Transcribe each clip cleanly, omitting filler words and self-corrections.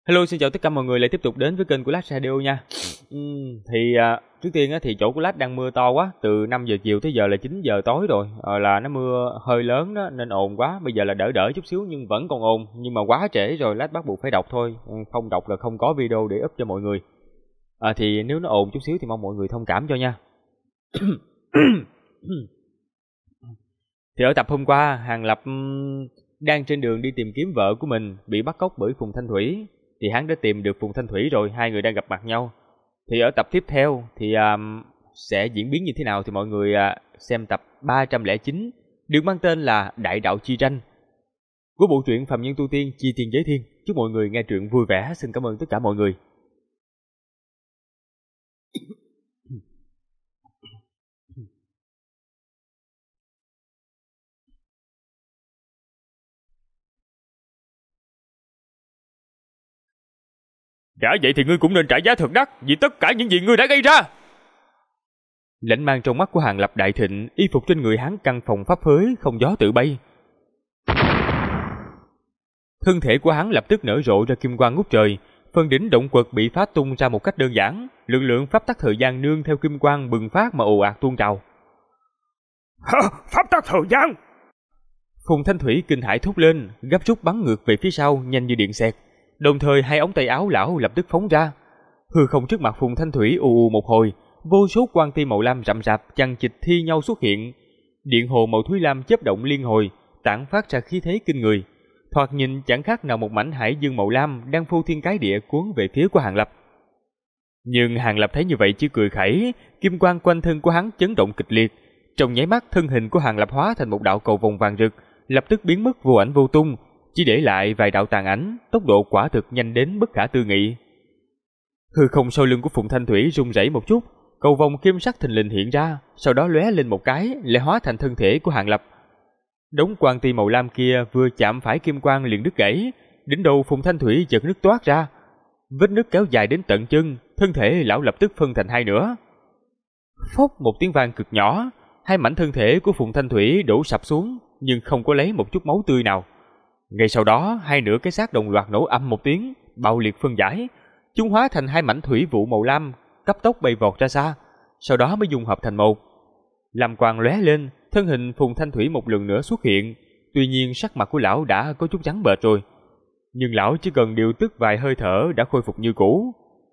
Hello, xin chào tất cả mọi người lại tiếp tục đến với kênh của Lát Radio nha. Trước tiên á, thì chỗ của Lát đang mưa to quá, từ 5 giờ chiều tới giờ là 9 giờ tối rồi, là nó mưa hơi lớn đó nên ồn quá. Bây giờ là đỡ đỡ chút xíu nhưng vẫn còn ồn, nhưng mà quá trễ rồi Lát bắt buộc phải đọc thôi, không đọc là không có video để up cho mọi người. Thì nếu nó ồn chút xíu thì mong mọi người thông cảm cho nha. Thì ở tập hôm qua, Hàng Lập đang trên đường đi tìm kiếm vợ của mình bị bắt cóc bởi Phùng Thanh Thủy. Thì hắn đã tìm được Phùng Thanh Thủy rồi, hai người đang gặp mặt nhau. Thì ở tập tiếp theo thì sẽ diễn biến như thế nào thì mọi người xem tập 309 được mang tên là Đại Đạo Chi Tranh của bộ truyện Phàm Nhân Tu Tiên Chi Tiên Giới Thiên. Chúc mọi người nghe truyện vui vẻ. Xin cảm ơn tất cả mọi người. Đã vậy thì ngươi cũng nên trả giá thật đắt vì tất cả những gì ngươi đã gây ra. Lãnh mang trong mắt của Hàng Lập đại thịnh, y phục trên người hắn căn phòng pháp phới không gió tự bay. Thân thể của hắn lập tức nở rộ ra kim quang ngút trời, phần đỉnh động quật bị phá tung ra một cách đơn giản, lực lượng pháp tắc thời gian nương theo kim quang bừng phát mà ồ ạt tuôn trào. Pháp tắc thời gian! Phùng Thanh Thủy kinh hãi thốt lên, gấp rút bắn ngược về phía sau nhanh như điện xẹt. Đồng thời hai ống tay áo lão lập tức phóng ra. Hư không trước mặt Phùng Thanh Thủy ù một hồi, vô số quang tim màu lam rậm rạp chằng chịt thi nhau xuất hiện. Điện hồ màu thúy lam chớp động liên hồi, tản phát ra khí thế kinh người. Thoạt nhìn chẳng khác nào một mảnh hải dương màu lam đang phô thiên cái địa cuốn về phía của Hàng Lập. Nhưng Hàng Lập thấy như vậy chỉ cười khẩy, kim quang quanh thân của hắn chấn động kịch liệt. Trong nháy mắt thân hình của Hàng Lập hóa thành một đạo cầu vồng vàng rực, lập tức biến mất vô ảnh vô tung, chỉ để lại vài đạo tàn ảnh, tốc độ quả thực nhanh đến bất khả tư nghị. Hư không sau lưng của Phùng Thanh Thủy rung rẩy một chút, cầu vồng kim sắc thình lình hiện ra, sau đó lóe lên một cái, lại hóa thành thân thể của Hàng Lập. Đống quang ti màu lam kia vừa chạm phải kim quang liền đứt gãy, đỉnh đầu Phùng Thanh Thủy chợt nứt toát ra, vết nứt kéo dài đến tận chân, thân thể lão lập tức phân thành hai nửa. Phốc một tiếng vang cực nhỏ, hai mảnh thân thể của Phùng Thanh Thủy đổ sập xuống, nhưng không có lấy một chút máu tươi nào. Ngay sau đó, hai nửa cái xác đồng loạt nổ âm một tiếng, bạo liệt phân giải, chúng hóa thành hai mảnh thủy vụ màu lam, cấp tốc bay vọt ra xa, sau đó mới dung hợp thành một. Lam quang lóe lên, thân hình Phùng Thanh Thủy một lần nữa xuất hiện, tuy nhiên sắc mặt của lão đã có chút trắng bệch rồi, nhưng lão chỉ cần điều tức vài hơi thở đã khôi phục như cũ.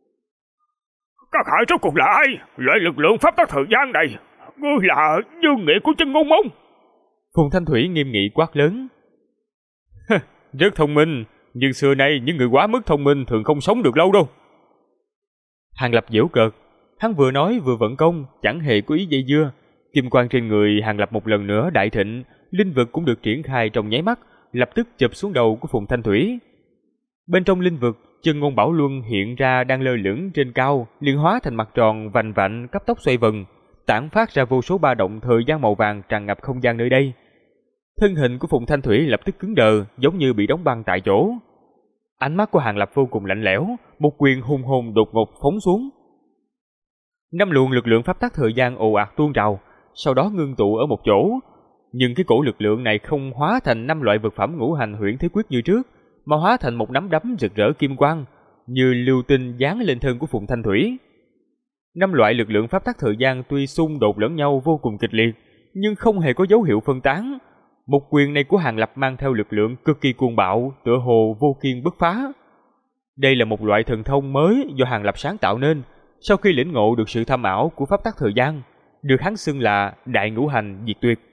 Các hạ rốt cuộc là ai? Loại lực lượng pháp tắc thời gian này, ngươi là Dương Nghĩa của Chân Ngôn Môn? Phùng Thanh Thủy nghiêm nghị quát lớn. Rất thông minh, nhưng xưa nay những người quá mức thông minh thường không sống được lâu đâu. Hàng Lập giễu cợt, hắn vừa nói vừa vận công, chẳng hề có ý dây dưa. Kim quang trên người Hàng Lập một lần nữa đại thịnh, linh vực cũng được triển khai trong nháy mắt, lập tức chụp xuống đầu của Phùng Thanh Thủy. Bên trong linh vực, Chân Ngôn Bảo Luân hiện ra đang lơ lửng trên cao, liền hóa thành mặt tròn vành vạnh cấp tốc xoay vần, tản phát ra vô số ba động thời gian màu vàng tràn ngập không gian nơi đây. Thân hình của Phùng Thanh Thủy lập tức cứng đờ, giống như bị đóng băng tại chỗ. Ánh mắt của Hàng Lập vô cùng lạnh lẽo, một quyền hùng hồn đột ngột phóng xuống. 5 luồng lực lượng pháp tắc thời gian ồ ạt tuôn trào, sau đó ngưng tụ ở một chỗ. Nhưng cái cổ lực lượng này không hóa thành 5 loại vật phẩm ngũ hành huyễn thế quyết như trước, mà hóa thành một nắm đấm rực rỡ kim quang, như lưu tinh giáng lên thân của Phùng Thanh Thủy. 5 loại lực lượng pháp tắc thời gian tuy xung đột lẫn nhau vô cùng kịch liệt, nhưng không hề có dấu hiệu phân tán. Một quyền này của Hàng Lập mang theo lực lượng cực kỳ cuồng bạo, tựa hồ vô kiên bất phá. Đây là một loại thần thông mới do Hàng Lập sáng tạo nên, sau khi lĩnh ngộ được sự thâm ảo của pháp tắc thời gian, được hắn xưng là Đại Ngũ Hành Diệt Tuyệt.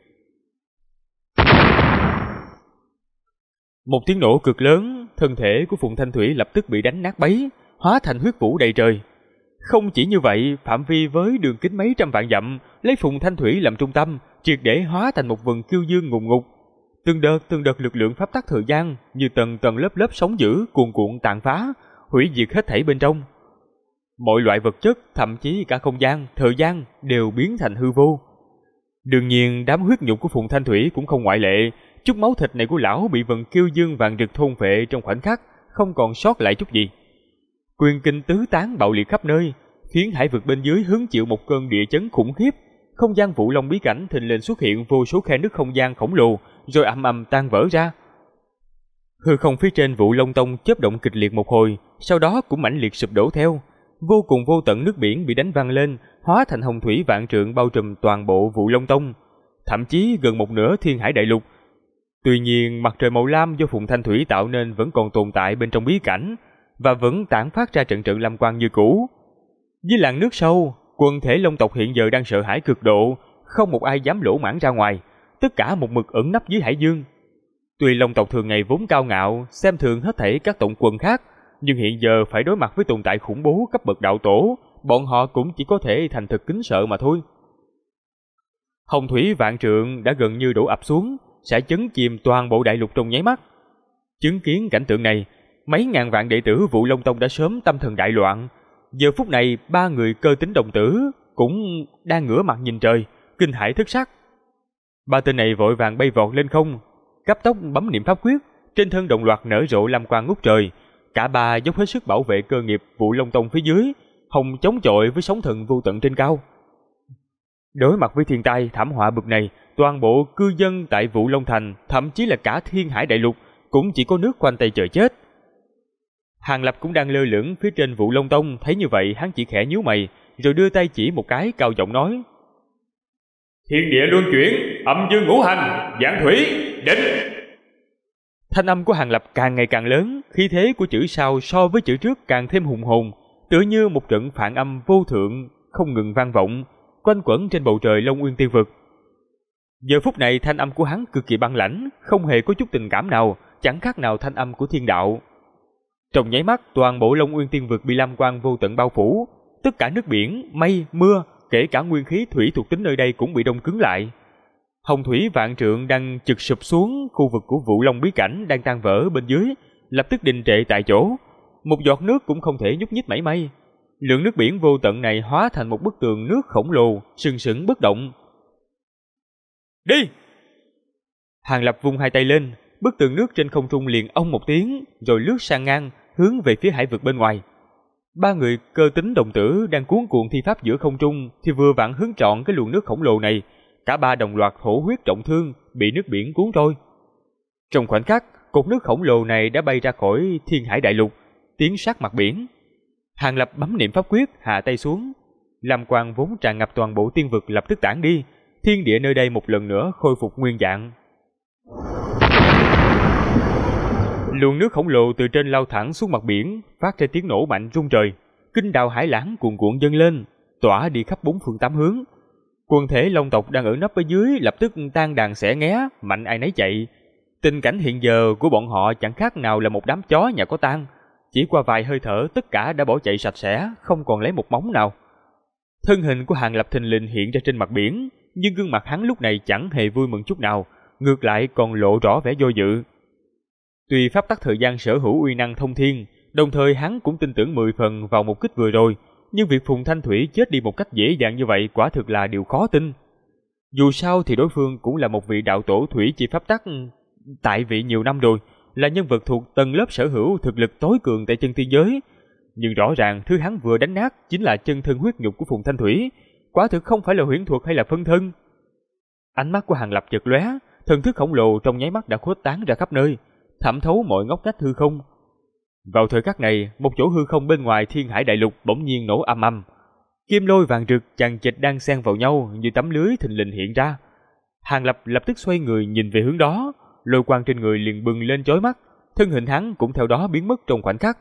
Một tiếng nổ cực lớn, thân thể của Phùng Thanh Thủy lập tức bị đánh nát bấy, hóa thành huyết vũ đầy trời. Không chỉ như vậy, phạm vi với đường kính mấy trăm vạn dặm, lấy Phùng Thanh Thủy làm trung tâm, triệt để hóa thành một vầng kiêu dương ngùng ngục. Từng đợt lực lượng pháp tắc thời gian như tầng tầng lớp lớp sóng dữ cuồn cuộn tàn phá, hủy diệt hết thảy bên trong. Mọi loại vật chất, thậm chí cả không gian, thời gian đều biến thành hư vô. Đương nhiên, đám huyết nhục của Phùng Thanh Thủy cũng không ngoại lệ. Chút máu thịt này của lão bị vầng kiêu dương vàng rực thôn phệ trong khoảnh khắc, không còn sót lại chút gì. Quyền kinh tứ tán bạo liệt khắp nơi, khiến hải vực bên dưới hứng chịu một cơn địa chấn khủng khiếp. Không gian Vũ Long bí cảnh thình lình xuất hiện vô số khe nứt không gian khổng lồ, rồi ầm ầm tan vỡ ra. Hư không phía trên Vũ Long Tông chớp động kịch liệt một hồi, sau đó cũng mãnh liệt sụp đổ theo. Vô cùng vô tận nước biển bị đánh văng lên, hóa thành hồng thủy vạn trượng bao trùm toàn bộ Vũ Long Tông, thậm chí gần một nửa Thiên Hải Đại Lục. Tuy nhiên, mặt trời màu lam do Phùng Thanh Thủy tạo nên vẫn còn tồn tại bên trong bí cảnh và vẫn tản phát ra trận trận lam quang như cũ. Dưới làn nước sâu, quần thể Long tộc hiện giờ đang sợ hãi cực độ, không một ai dám lỗ mãng ra ngoài, tất cả một mực ẩn nấp dưới hải dương. Tuy Long tộc thường ngày vốn cao ngạo, xem thường hết thảy các tộc quần khác, nhưng hiện giờ phải đối mặt với tồn tại khủng bố cấp bậc đạo tổ, bọn họ cũng chỉ có thể thành thực kính sợ mà thôi. Hồng thủy vạn trượng đã gần như đổ ập xuống, sẽ chấn chìm toàn bộ đại lục trong nháy mắt. Chứng kiến cảnh tượng này, mấy ngàn vạn đệ tử Vũ Long Tông đã sớm tâm thần đại loạn. Giờ phút này, ba người cơ tính đồng tử cũng đang ngửa mặt nhìn trời, kinh hãi thất sắc. Ba tên này vội vàng bay vọt lên không, cấp tốc bấm niệm pháp quyết, trên thân đồng loạt nở rộ lam quang ngút trời. Cả ba dốc hết sức bảo vệ cơ nghiệp Vũ Long Tông phía dưới, hồng chống chọi với sóng thần vô tận trên cao. Đối mặt với thiên tai thảm họa bực này, toàn bộ cư dân tại Vũ Long Thành, thậm chí là cả Thiên Hải Đại Lục, cũng chỉ có nước khoanh tay chờ chết. Hàng Lập cũng đang lơ lửng phía trên Vũ Long Tông, thấy như vậy hắn chỉ khẽ nhíu mày, rồi đưa tay chỉ một cái, cao giọng nói: Thiên địa luân chuyển, âm dương ngũ hành, vạn thủy, định. Thanh âm của Hàng Lập càng ngày càng lớn, khí thế của chữ sau so với chữ trước càng thêm hùng hồn, tựa như một trận phản âm vô thượng không ngừng vang vọng, quanh quẩn trên bầu trời Long Uyên Tiên Vực. Giờ phút này thanh âm của hắn cực kỳ băng lãnh, không hề có chút tình cảm nào, chẳng khác nào thanh âm của thiên đạo. Trong nháy mắt, toàn bộ Long Uyên Tiên Vực bị lam quang vô tận bao phủ, tất cả nước biển, mây, mưa, kể cả nguyên khí thủy thuộc tính nơi đây cũng bị đông cứng lại. Hồng thủy vạn trượng đang chực sụp xuống, khu vực của Vũ Long bí cảnh đang tan vỡ bên dưới, lập tức đình trệ tại chỗ, một giọt nước cũng không thể nhúc nhích mảy may. Lượng nước biển vô tận này hóa thành một bức tường nước khổng lồ, sừng sững bất động. Đi! Hàng Lập vung hai tay lên, bức tường nước trên không trung liền ông một tiếng, rồi lướt sang ngang, hướng về phía hải vực bên ngoài. Ba người cơ tính đồng tử đang cuốn cuộn thi pháp giữa không trung thì vừa vặn hướng trọn cái luồng nước khổng lồ này, cả ba đồng loạt thổ huyết trọng thương, bị nước biển cuốn trôi. Trong khoảnh khắc, cột nước khổng lồ này đã bay ra khỏi Thiên Hải Đại Lục, tiến sát mặt biển. Hàng Lập bấm niệm pháp quyết, hạ tay xuống, lam quang vốn tràn ngập toàn bộ tiên vực lập tức tản đi, thiên địa nơi đây một lần nữa khôi phục nguyên dạng. Luồng nước khổng lồ từ trên lao thẳng xuống mặt biển, phát ra tiếng nổ mạnh rung trời, kinh đào hải lãng cuồn cuộn dâng lên, tỏa đi khắp bốn phương tám hướng. Quần thể Long tộc đang ở nấp ở dưới lập tức tan đàn xẻ nghé, mạnh ai nấy chạy. Tình cảnh hiện giờ của bọn họ chẳng khác nào là một đám chó nhà có tang, chỉ qua vài hơi thở tất cả đã bỏ chạy sạch sẽ, không còn lấy một móng nào. Thân hình của Hàng Lập thình lình hiện ra trên mặt biển, nhưng gương mặt hắn lúc này chẳng hề vui mừng chút nào, ngược lại còn lộ rõ vẻ do dự. Tuy pháp tắc thời gian sở hữu uy năng thông thiên, đồng thời hắn cũng tin tưởng 10 phần vào một kích vừa rồi, nhưng việc Phùng Thanh Thủy chết đi một cách dễ dàng như vậy quả thực là điều khó tin. Dù sao thì đối phương cũng là một vị đạo tổ thủy chi pháp tắc tại vị nhiều năm rồi, là nhân vật thuộc tầng lớp sở hữu thực lực tối cường tại chân tiên giới. Nhưng rõ ràng thứ hắn vừa đánh nát chính là chân thân huyết nhục của Phùng Thanh Thủy, quả thực không phải là huyễn thuật hay là phân thân. Ánh mắt của Hàng Lập chợt lóe, thần thức khổng lồ trong nháy mắt đã khuếch tán ra khắp nơi, thẩm thấu mọi ngóc ngách hư không. Vào thời khắc này, một chỗ hư không bên ngoài Thiên Hải Đại Lục bỗng nhiên nổ ầm ầm. Kim lôi vàng rực chằng chịt đang xen vào nhau như tấm lưới thình lình hiện ra. Hàng Lập lập tức xoay người nhìn về hướng đó, lôi quang trên người liền bừng lên chói mắt, thân hình hắn cũng theo đó biến mất trong khoảnh khắc.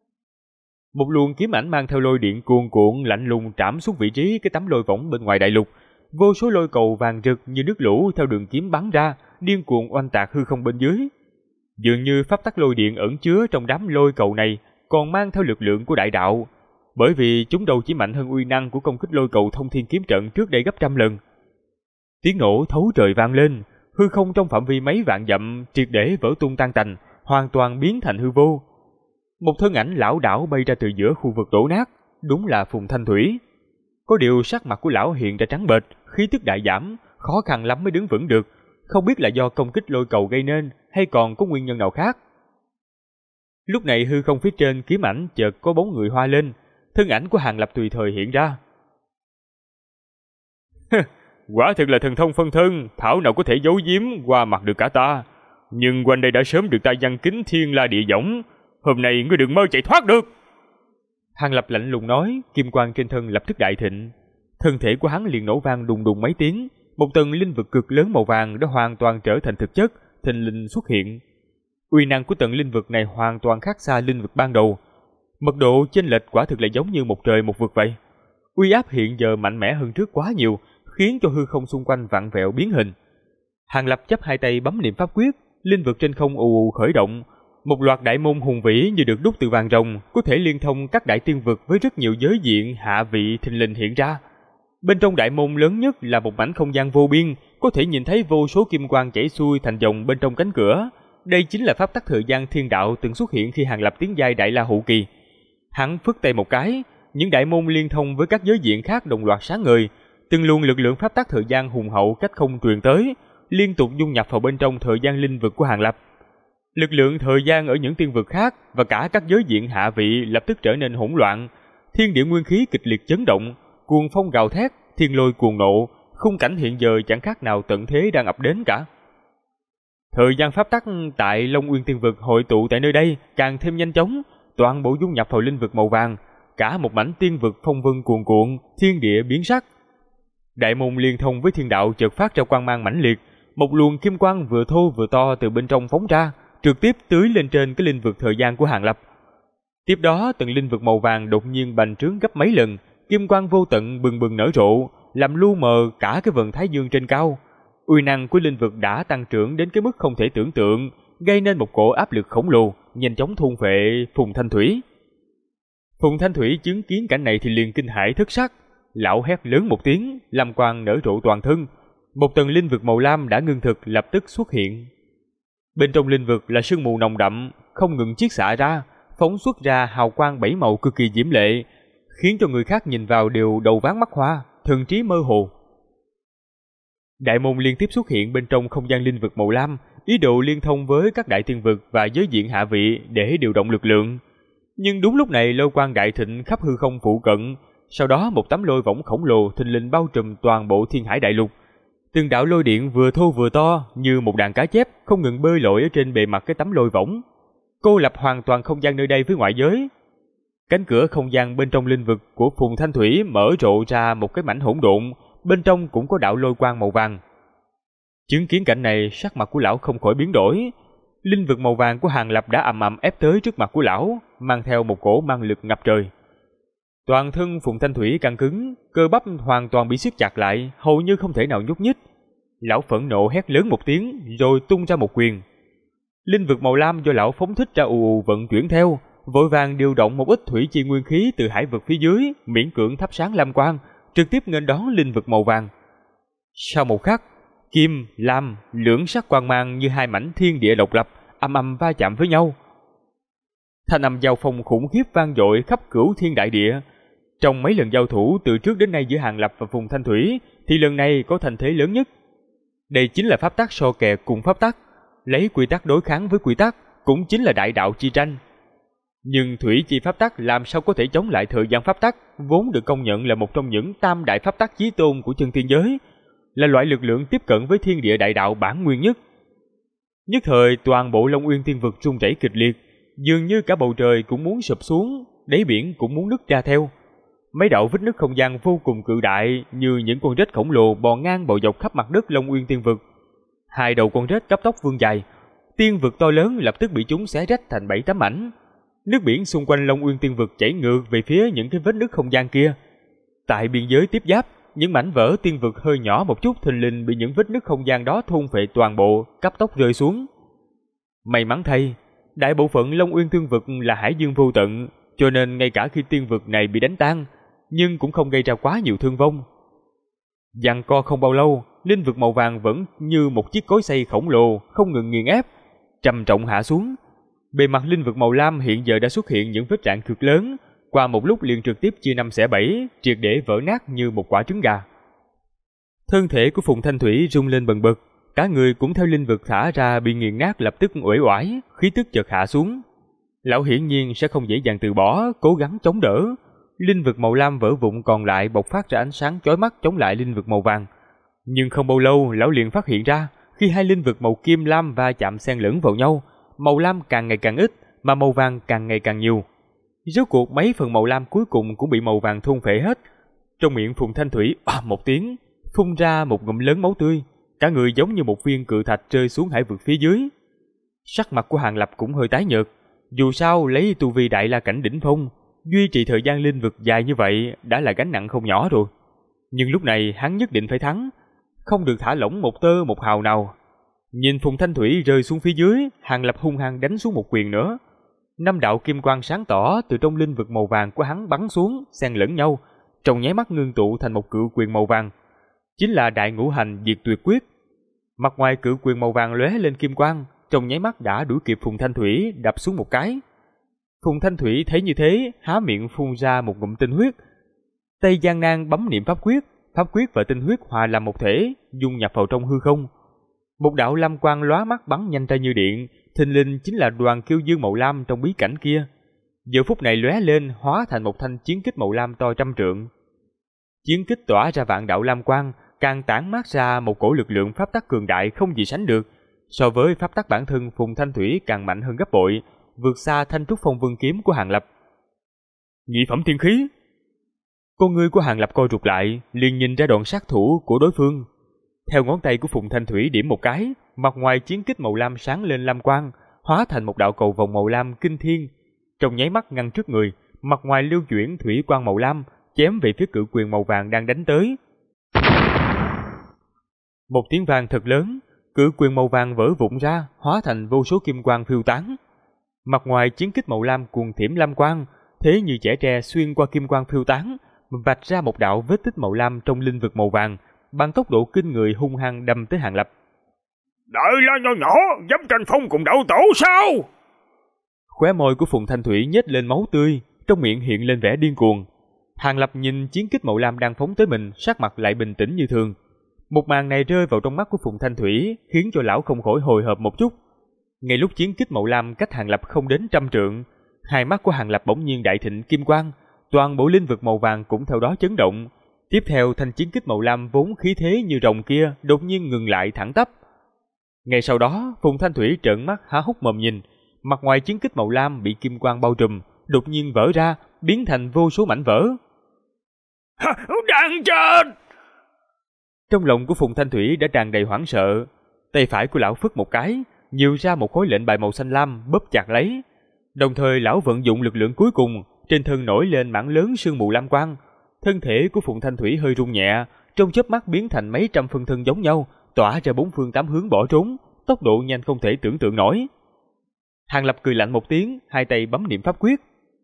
Một luồng kiếm ảnh mang theo lôi điện cuồn cuộn lạnh lùng trảm xuống vị trí cái tấm lôi võng bên ngoài đại lục. Vô số lôi cầu vàng rực như nước lũ theo đường kiếm bắn ra, điên cuồng oanh tạc hư không bên dưới. Dường như pháp tắc lôi điện ẩn chứa trong đám lôi cầu này còn mang theo lực lượng của đại đạo, bởi vì chúng đâu chỉ mạnh hơn uy năng của công kích lôi cầu thông thiên kiếm trận trước đây gấp trăm lần. Tiếng nổ thấu trời vang lên, hư không trong phạm vi mấy vạn dặm triệt để vỡ tung tan tành, hoàn toàn biến thành hư vô. Một thân ảnh lão đảo bay ra từ giữa khu vực đổ nát, đúng là Phùng Thanh Thủy. Có điều sắc mặt của lão hiện ra trắng bệch, khí tức đại giảm, khó khăn lắm mới đứng vững được, không biết là do công kích lôi cầu gây nên hay còn có nguyên nhân nào khác. Lúc này hư không phía trên kiếm ảnh chợt có bóng người hoa lên, thân ảnh của Hàng Lập tùy thời hiện ra. Quả thực là thần thông phân thân, thảo nào có thể giấu giếm qua mặt được cả ta. nhưng quanh đây đã sớm được ta giăng kính thiên la địa võng, hôm nay ngươi đừng mơ chạy thoát được. Hàng Lập lạnh lùng nói, kim quang trên thân lập tức đại thịnh. Thân thể của hắn liền nổ vang đùng đùng mấy tiếng, một tầng linh vực cực lớn màu vàng đã hoàn toàn trở thành thực chất, thình lình xuất hiện. Uy năng của tầng linh vực này hoàn toàn khác xa linh vực ban đầu. Mật độ chênh lệch quả thực là giống như một trời một vực vậy. Uy áp hiện giờ mạnh mẽ hơn trước quá nhiều, khiến cho hư không xung quanh vặn vẹo biến hình. Hàng Lập chắp hai tay bấm niệm pháp quyết, linh vực trên không ù ù khởi động. Một loạt đại môn hùng vĩ như được đúc từ vàng rồng, có thể liên thông các đại tiên vực với rất nhiều giới diện hạ vị thình lình hiện ra. Bên trong đại môn lớn nhất là một mảnh không gian vô biên, có thể nhìn thấy vô số kim quang chảy xuôi thành dòng bên trong cánh cửa. Đây chính là pháp tắc thời gian thiên đạo từng xuất hiện khi Hàng Lập tiến giai đại la hậu kỳ. Hắn phất tay một cái, những đại môn liên thông với các giới diện khác đồng loạt sáng ngời, từng luồng lực lượng pháp tắc thời gian hùng hậu cách không truyền tới, liên tục dung nhập vào bên trong thời gian linh vực của Hàng Lập. Lực lượng thời gian ở những tiên vực khác và cả các giới diện hạ vị lập tức trở nên hỗn loạn, thiên địa nguyên khí kịch liệt chấn động, cuồng phong gào thét, thiên lôi cuồng nộ, khung cảnh hiện giờ chẳng khác nào tận thế đang ập đến cả. Thời gian pháp tắc tại Long Uyên tiên vực hội tụ tại nơi đây càng thêm nhanh chóng, toàn bộ dung nhập vào linh vực màu vàng, cả một mảnh tiên vực phong vân cuồn cuộn, thiên địa biến sắc. Đại môn liên thông với thiên đạo chợt phát ra quang mang mãnh liệt, một luồng kim quang vừa thô vừa to từ bên trong phóng ra, trực tiếp tưới lên trên cái linh vực thời gian của Hàng Lập. Tiếp đó, từng linh vực màu vàng đột nhiên bành trướng gấp mấy lần, kim quang vô tận bừng bừng nở rộ, làm lu mờ cả cái vầng thái dương trên cao. Uy năng của linh vực đã tăng trưởng đến cái mức không thể tưởng tượng, gây nên một cổ áp lực khổng lồ, nhanh chóng thôn phệ Phùng Thanh Thủy. Phùng Thanh Thủy chứng kiến cảnh này thì liền kinh hãi thất sắc, lão hét lớn một tiếng, lam quang nở rộ toàn thân. Một tầng linh vực màu lam đã ngưng thực lập tức xuất hiện. Bên trong linh vực là sương mù nồng đậm, không ngừng chiết xạ ra, phóng xuất ra hào quang bảy màu cực kỳ diễm lệ, khiến cho người khác nhìn vào đều đầu váng mắt hoa, thần trí mơ hồ. Đại môn liên tiếp xuất hiện bên trong không gian linh vực màu lam, ý đồ liên thông với các đại tiên vực và giới diện hạ vị để điều động lực lượng. Nhưng đúng lúc này lôi quang đại thịnh khắp hư không phụ cận, sau đó một tấm lôi võng khổng lồ thình lình bao trùm toàn bộ thiên hải đại lục. Từng đạo lôi điện vừa thô vừa to như một đàn cá chép không ngừng bơi lội ở trên bề mặt cái tấm lôi võng, cô lập hoàn toàn không gian nơi đây với ngoại giới. Cánh cửa không gian bên trong linh vực của Phùng Thanh Thủy mở rộ ra một cái mảnh hỗn độn, bên trong cũng có đạo lôi quang màu vàng. Chứng kiến cảnh này, sắc mặt của lão không khỏi biến đổi. Linh vực màu vàng của Hàng Lập đã ầm ầm ép tới trước mặt của lão, mang theo một cổ mang lực ngập trời. Toàn thân Phùng Thanh Thủy căng cứng, cơ bắp hoàn toàn bị siết chặt lại, hầu như không thể nào nhúc nhích. Lão phẫn nộ hét lớn một tiếng, rồi tung ra một quyền. Linh vực màu lam do lão phóng thích ra ù ù vận chuyển theo, vội vàng điều động một ít thủy chi nguyên khí từ hải vực phía dưới, miễn cưỡng thắp sáng lam quang, trực tiếp nghênh đón linh vực màu vàng. Sau một khắc, kim, lam, lưỡng sắc quang mang như hai mảnh thiên địa độc lập, ầm ầm va chạm với nhau. Thanh âm giao phong khủng khiếp vang dội khắp cửu thiên đại địa. Trong mấy lần giao thủ từ trước đến nay giữa Hàng Lập và Phùng Thanh Thủy, thì lần này có thành thế lớn nhất. Đây chính là pháp tắc so kè cùng pháp tắc, lấy quy tắc đối kháng với quy tắc, cũng chính là đại đạo chi tranh. Nhưng thủy chi pháp tắc làm sao có thể chống lại thời gian pháp tắc, vốn được công nhận là một trong những tam đại pháp tắc chí tôn của chân tiên giới, là loại lực lượng tiếp cận với thiên địa đại đạo bản nguyên nhất. Nhất thời toàn bộ Long Uyên tiên vực rung rẩy kịch liệt, dường như cả bầu trời cũng muốn sụp xuống, đáy biển cũng muốn nứt ra theo. Mấy đạo vết nứt không gian vô cùng cự đại như những con rết khổng lồ bò ngang bò dọc khắp mặt đất Long Uyên tiên vực. Hai đầu con rết cấp tốc vươn dài, tiên vực to lớn lập tức bị chúng xé rách thành 7-8 mảnh. Nước biển xung quanh Long Uyên tiên vực chảy ngược về phía những cái vết nứt không gian kia. Tại biên giới tiếp giáp, những mảnh vỡ tiên vực hơi nhỏ một chút thình lình bị những vết nứt không gian đó thôn phệ toàn bộ, cấp tốc rơi xuống. May mắn thay, đại bộ phận Long Uyên tiên vực là hải dương vô tận, cho nên ngay cả khi tiên vực này bị đánh tan, nhưng cũng không gây ra quá nhiều thương vong. Giằng co không bao lâu, linh vực màu vàng vẫn như một chiếc cối xay khổng lồ không ngừng nghiền ép, trầm trọng hạ xuống. Bề mặt linh vực màu lam hiện giờ đã xuất hiện những vết rạn cực lớn, qua một lúc liền trực tiếp chia năm xẻ bảy, triệt để vỡ nát như một quả trứng gà. Thân thể của Phùng Thanh Thủy rung lên bần bật, cả người cũng theo linh vực thả ra bị nghiền nát lập tức uể oải, khí tức chợt hạ xuống. Lão hiển nhiên sẽ không dễ dàng từ bỏ, cố gắng chống đỡ. Linh vực màu lam vỡ vụn còn lại bộc phát ra ánh sáng chói mắt chống lại linh vực màu vàng. Nhưng không bao lâu lão liền phát hiện ra, khi hai linh vực màu kim lam va chạm xen lẫn vào nhau, màu lam càng ngày càng ít mà màu vàng càng ngày càng nhiều. Rốt cuộc mấy phần màu lam cuối cùng cũng bị màu vàng thôn phệ hết. Trong miệng Phùng Thanh Thủy một tiếng, phun ra một ngụm lớn máu tươi, cả người giống như một viên cự thạch rơi xuống hải vực phía dưới. Sắc mặt của Hàng Lập cũng hơi tái nhợt, dù sao lấy tu vi đại la cảnh đỉnh phong, duy trì thời gian linh vực dài như vậy đã là gánh nặng không nhỏ rồi. Nhưng lúc này hắn nhất định phải thắng, không được thả lỏng một tơ một hào nào. Nhìn Phùng Thanh Thủy rơi xuống phía dưới, Hàng Lập hung hăng đánh xuống một quyền nữa. 5 đạo kim quang sáng tỏ từ trong linh vực màu vàng của hắn bắn xuống, xen lẫn nhau, trong nháy mắt ngưng tụ thành một cự quyền màu vàng, chính là Đại Ngũ Hành Diệt Tuyệt Quyết. Mặt ngoài cự quyền màu vàng lóe lên kim quang, trong nháy mắt đã đuổi kịp Phùng Thanh Thủy, đập xuống một cái. Phùng Thanh Thủy thấy như thế, há miệng phun ra một ngụm tinh huyết. Tay gian nan bấm niệm pháp quyết và tinh huyết hòa làm một thể, dung nhập vào trong hư không. Một đạo lam quang lóa mắt bắn nhanh ra như điện, thình lình chính là đoàn kiêu dương màu lam trong bí cảnh kia. Giờ phút này lóe lên hóa thành một thanh chiến kích màu lam to trăm trượng. Chiến kích tỏa ra vạn đạo lam quang, càng tản mát ra một cổ lực lượng pháp tắc cường đại không gì sánh được. So với pháp tắc bản thân, Phùng Thanh Thủy càng mạnh hơn gấp bội, vượt xa Thanh Trúc Phong Vương kiếm của Hàng Lập. Nhị phẩm tiên khí. Con ngươi của Hàng Lập co rụt lại, liền nhìn ra đoạn sát thủ của đối phương. Theo ngón tay của Phùng Thanh Thủy điểm một cái, mặt ngoài chiến kích màu lam sáng lên lam quang, hóa thành một đạo cầu vòng màu lam kinh thiên, trong nháy mắt ngăn trước người, mặt ngoài lưu chuyển thủy quang màu lam, chém về phía cự quyền màu vàng đang đánh tới. Một tiếng vang thật lớn, cự quyền màu vàng vỡ vụn ra, hóa thành vô số kim quang phiêu tán. Mặt ngoài chiến kích màu lam cuồng thiểm lam quang, thế như chẻ tre xuyên qua kim quang phiêu tán, vạch ra một đạo vết tích màu lam trong linh vực màu vàng, bằng tốc độ kinh người hung hăng đâm tới Hàng Lập. Đại la nho nhỏ, dám tranh phong cùng đạo tổ sao? Khóe môi của Phùng Thanh Thủy nhếch lên máu tươi, trong miệng hiện lên vẻ điên cuồng. Hàng Lập nhìn chiến kích màu lam đang phóng tới mình, sắc mặt lại bình tĩnh như thường. Một màn này rơi vào trong mắt của Phùng Thanh Thủy, khiến cho lão không khỏi hồi hộp một chút. Ngay lúc chiến kích màu lam cách Hàng Lập không đến trăm trượng, hai mắt của Hàng Lập bỗng nhiên đại thịnh kim quang, toàn bộ linh vực màu vàng cũng theo đó chấn động. Tiếp theo thanh chiến kích màu lam vốn khí thế như rồng kia đột nhiên ngừng lại thẳng tắp. Ngay sau đó, Phùng Thanh Thủy trợn mắt há hốc mồm nhìn, mặt ngoài chiến kích màu lam bị kim quang bao trùm, đột nhiên vỡ ra, biến thành vô số mảnh vỡ. Đang chết! Trong lòng của Phùng Thanh Thủy đã tràn đầy hoảng sợ, tay phải của lão phất một cái, nhìu ra một khối lệnh bài màu xanh lam bóp chặt lấy. Đồng thời lão vận dụng lực lượng cuối cùng, trên thân nổi lên mảng lớn sương mù lam quang. Thân thể của Phùng Thanh Thủy hơi rung nhẹ, trong chớp mắt biến thành mấy trăm phân thân giống nhau, tỏa ra bốn phương tám hướng bỏ trốn, tốc độ nhanh không thể tưởng tượng nổi. Hàng Lập cười lạnh một tiếng, hai tay bấm niệm pháp quyết.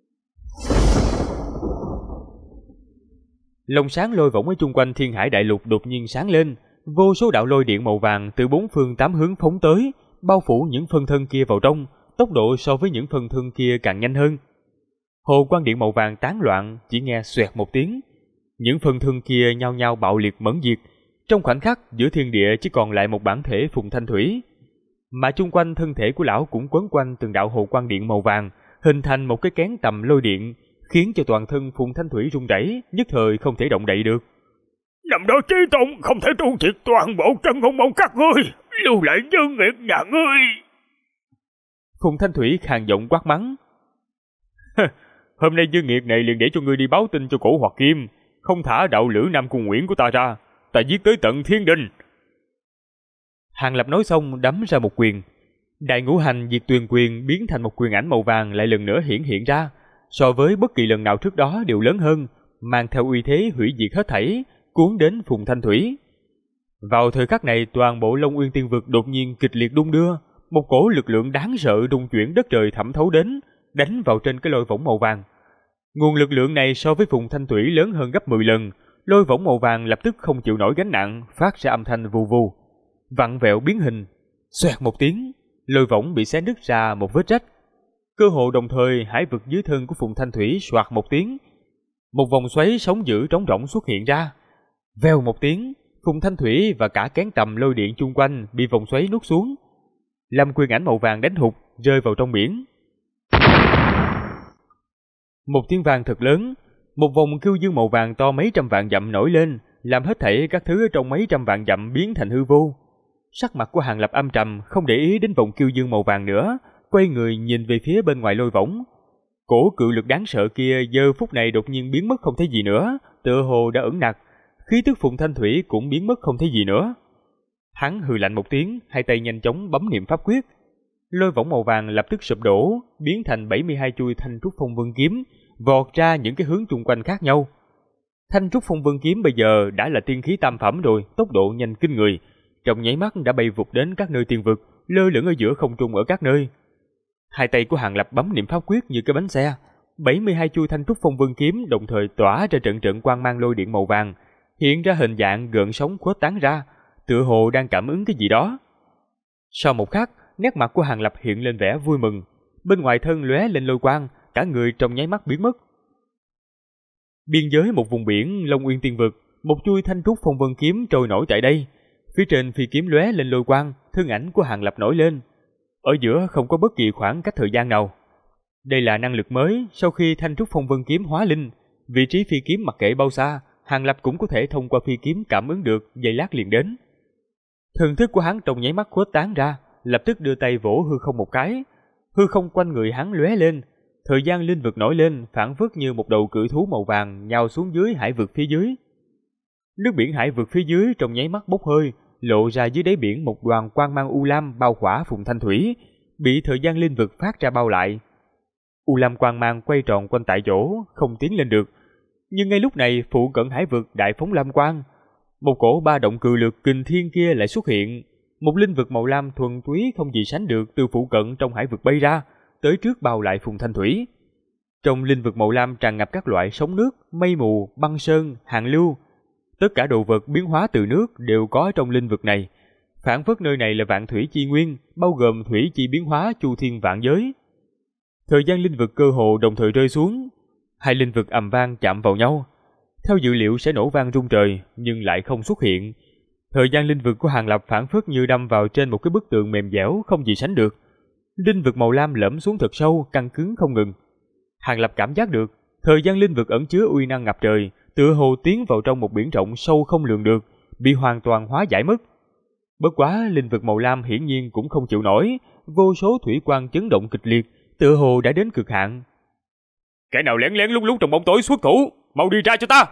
Lồng sáng lôi võng ở chung quanh Thiên Hải Đại Lục đột nhiên sáng lên, vô số đạo lôi điện màu vàng từ bốn phương tám hướng phóng tới, bao phủ những phân thân kia vào trong, tốc độ so với những phân thân kia càng nhanh hơn. Hồ quang điện màu vàng tán loạn, chỉ nghe xoẹt một tiếng, những phân thân kia nhao nhao bạo liệt mẫn diệt. Trong khoảnh khắc, giữa thiên địa chỉ còn lại một bản thể Phùng Thanh Thủy, mà chung quanh thân thể của lão cũng quấn quanh từng đạo hồ quang điện màu vàng, hình thành một cái kén tầm lôi điện, khiến cho toàn thân Phùng Thanh Thủy rung rẩy, nhất thời không thể động đậy được. Năm đó Chí Tôn không thể tru diệt toàn bộ Trân Ngôn Môn các ngươi, lưu lại nhân nghiệt nhà ngươi. Phùng Thanh Thủy khàn giọng quát mắng. Hôm nay Dương Nghiệt này liền để cho ngươi đi báo tin cho Cổ Hoạt Kim, không thả đạo lữ Nam Cung Nguyễn của ta ra, ta giết tới tận thiên đình. Hàng Lập nói xong đấm ra một quyền. Đại Ngũ Hành Diệt Tuyền Quyền biến thành một quyền ảnh màu vàng lại lần nữa hiện ra, so với bất kỳ lần nào trước đó đều lớn hơn, mang theo uy thế hủy diệt hết thảy, cuốn đến Phùng Thanh Thủy. Vào thời khắc này, toàn bộ Long Uyên Tiên Vực đột nhiên kịch liệt đung đưa, một cổ lực lượng đáng sợ rung chuyển đất trời thẩm thấu đến, đánh vào trên cái lôi võng màu vàng. Nguồn lực lượng này so với Phùng Thanh Thủy lớn hơn gấp 10 lần, lôi võng màu vàng lập tức không chịu nổi gánh nặng, phát ra âm thanh vù vù, vặn vẹo biến hình. Xoẹt một tiếng, lôi võng bị xé nứt ra một vết rách. Cơ hồ đồng thời, hải vực dưới thân của Phùng Thanh Thủy xoạt một tiếng, một vòng xoáy sóng dữ trống rỗng xuất hiện ra. Vèo một tiếng, Phùng Thanh Thủy và cả kén tầm lôi điện chung quanh bị vòng xoáy nuốt xuống. Lâm quyền ảnh màu vàng đánh hụt, rơi vào trong biển. Một tiếng vang thật lớn, một vòng kiêu dương màu vàng to mấy trăm vạn dặm nổi lên, làm hết thảy các thứ trong mấy trăm vạn dặm biến thành hư vô. Sắc mặt của Hàng Lập âm trầm, không để ý đến vòng kiêu dương màu vàng nữa, quay người nhìn về phía bên ngoài lôi võng. Cổ cự lực đáng sợ kia giờ phút này đột nhiên biến mất không thấy gì nữa, tựa hồ đã ẩn nặc. Khí tức Phùng Thanh Thủy cũng biến mất không thấy gì nữa. Hắn hừ lạnh một tiếng, hai tay nhanh chóng bấm niệm pháp quyết. Lôi võng màu vàng lập tức sụp đổ, biến thành 72 chuôi thanh trúc phong vân kiếm, vọt ra những cái hướng chung quanh khác nhau. Thanh trúc phong vân kiếm bây giờ đã là tiên khí tam phẩm rồi, tốc độ nhanh kinh người, trong nháy mắt đã bay vụt đến các nơi tiên vực, lơ lửng ở giữa không trung ở các nơi. Hai tay của Hàng Lập bấm niệm pháp quyết như cái bánh xe, 72 chuôi thanh trúc phong vân kiếm đồng thời tỏa ra trận trận quang mang lôi điện màu vàng, hiện ra hình dạng gợn sóng khuếch tán ra, tựa hồ đang cảm ứng cái gì đó. Sau một khắc, nét mặt của Hàng Lập hiện lên vẻ vui mừng, bên ngoài thân lóe lên lôi quang, cả người trong nháy mắt biến mất. Biên giới một vùng biển Long Uyên Tiên Vực, một chuôi thanh trúc phong vân kiếm trôi nổi tại đây. Phía trên phi kiếm lóe lên lôi quang, thân ảnh của Hàng Lập nổi lên. Ở giữa không có bất kỳ khoảng cách thời gian nào. Đây là năng lực mới sau khi thanh trúc phong vân kiếm hóa linh, vị trí phi kiếm mặc kệ bao xa, Hàng Lập cũng có thể thông qua phi kiếm cảm ứng được, giây lát liền đến. Thần thức của hắn trong nháy mắt khuếch tán ra, lập tức đưa tay vỗ hư không một cái, hư không quanh người hắn lóe lên, thời gian linh vực nổi lên, phảng phất như một đầu cự thú màu vàng nhào xuống dưới hải vực phía dưới. Nước biển hải vực phía dưới trong nháy mắt bốc hơi, lộ ra dưới đáy biển một đoàn quang mang u lam bao khỏa Phùng Thanh Thủy, bị thời gian linh vực phát ra bao lại. U lam quang mang quay tròn quanh tại chỗ, không tiến lên được. Nhưng ngay lúc này, phụ cận hải vực đại phóng lam quang, một cổ ba động cự lực kinh thiên kia lại xuất hiện, một linh vực màu lam thuần túy không gì sánh được từ phụ cận trong hải vực bay ra, tới trước bao lại Phùng Thanh Thủy. Trong linh vực màu lam tràn ngập các loại sóng nước, mây mù, băng sơn, hàn lưu. Tất cả đồ vật biến hóa từ nước đều có trong linh vực này. Phản phất nơi này là vạn thủy chi nguyên, bao gồm thủy chi biến hóa chu thiên vạn giới. Thời gian linh vực cơ hồ đồng thời rơi xuống, hai linh vực ầm vang chạm vào nhau. Theo dự liệu sẽ nổ vang rung trời, nhưng lại không xuất hiện. Thời gian linh vực của Hàng Lập phản phất như đâm vào trên một cái bức tường mềm dẻo không gì sánh được. Linh vực màu lam lõm xuống thật sâu, căng cứng không ngừng. Hàng Lập cảm giác được, thời gian linh vực ẩn chứa uy năng ngập trời, tựa hồ tiến vào trong một biển rộng sâu không lường được, bị hoàn toàn hóa giải mất. Bất quá linh vực màu lam hiển nhiên cũng không chịu nổi, vô số thủy quang chấn động kịch liệt, tựa hồ đã đến cực hạn. Kẻ nào lén lén lút lút trong bóng tối xuất thủ, mau đi ra cho ta!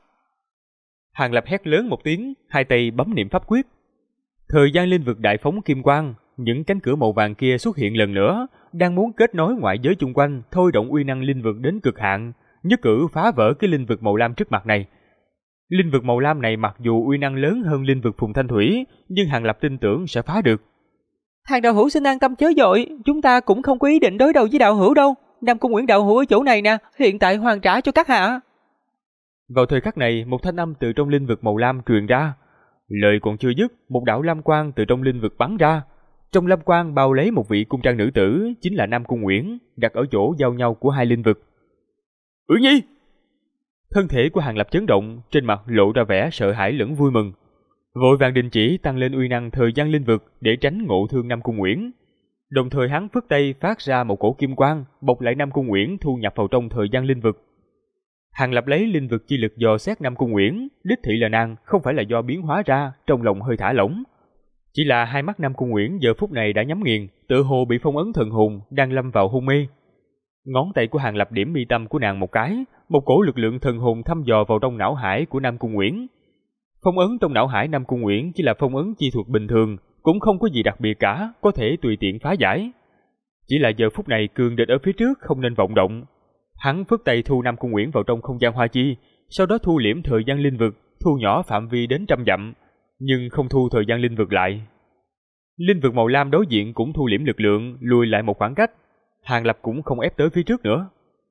Hàng Lập hét lớn một tiếng, hai tay bấm niệm pháp quyết. Thời gian linh vực đại phóng kim quang, những cánh cửa màu vàng kia xuất hiện lần nữa, đang muốn kết nối ngoại giới chung quanh, thôi động uy năng linh vực đến cực hạn, nhất cử phá vỡ cái linh vực màu lam trước mặt này. Linh vực màu lam này mặc dù uy năng lớn hơn linh vực Phùng Thanh Thủy, nhưng Hàng Lập tin tưởng sẽ phá được. Hàng đạo hữu xin an tâm chớ vội, chúng ta cũng không có ý định đối đầu với đạo hữu đâu. Nam Cung Nguyễn đạo hữu ở chỗ này nè, hiện tại hoàn trả cho các hạ. Vào thời khắc này, một thanh âm từ trong linh vực màu lam truyền ra. Lời còn chưa dứt, một đạo lam quang từ trong linh vực bắn ra. Trong lam quang bao lấy một vị cung trang nữ tử, chính là Nam Cung Nguyễn, đặt ở chỗ giao nhau của hai linh vực. Uyển Nhi! Thân thể của Hàng Lập chấn động, trên mặt lộ ra vẻ sợ hãi lẫn vui mừng. Vội vàng đình chỉ tăng lên uy năng thời gian linh vực để tránh ngộ thương Nam Cung Nguyễn. Đồng thời hắn phất tay phát ra một cổ kim quang, bọc lại Nam Cung Nguyễn thu nhập vào trong thời gian linh vực. Hàng Lập lấy linh vực chi lực dò xét Nam Cung Nguyễn, đích thị là nàng không phải là do biến hóa ra, trong lòng hơi thả lỏng. Chỉ là hai mắt Nam Cung Nguyễn giờ phút này đã nhắm nghiền, tựa hồ bị phong ấn thần hồn, đang lâm vào hôn mê. Ngón tay của Hàng Lập điểm mi tâm của nàng một cái, một cổ lực lượng thần hồn thăm dò vào trong não hải của Nam Cung Nguyễn. Phong ấn trong não hải Nam Cung Nguyễn chỉ là phong ấn chi thuật bình thường, cũng không có gì đặc biệt cả, có thể tùy tiện phá giải. Chỉ là giờ phút này cường địch ở phía trước không nên vọng động. Hắn phất tay thu Nam Cung Nguyễn vào trong không gian hoa chi, sau đó thu liễm thời gian linh vực, thu nhỏ phạm vi đến 100 dặm, nhưng không thu thời gian linh vực lại. Linh vực màu lam đối diện cũng thu liễm lực lượng, lùi lại một khoảng cách. Hàng Lập cũng không ép tới phía trước nữa.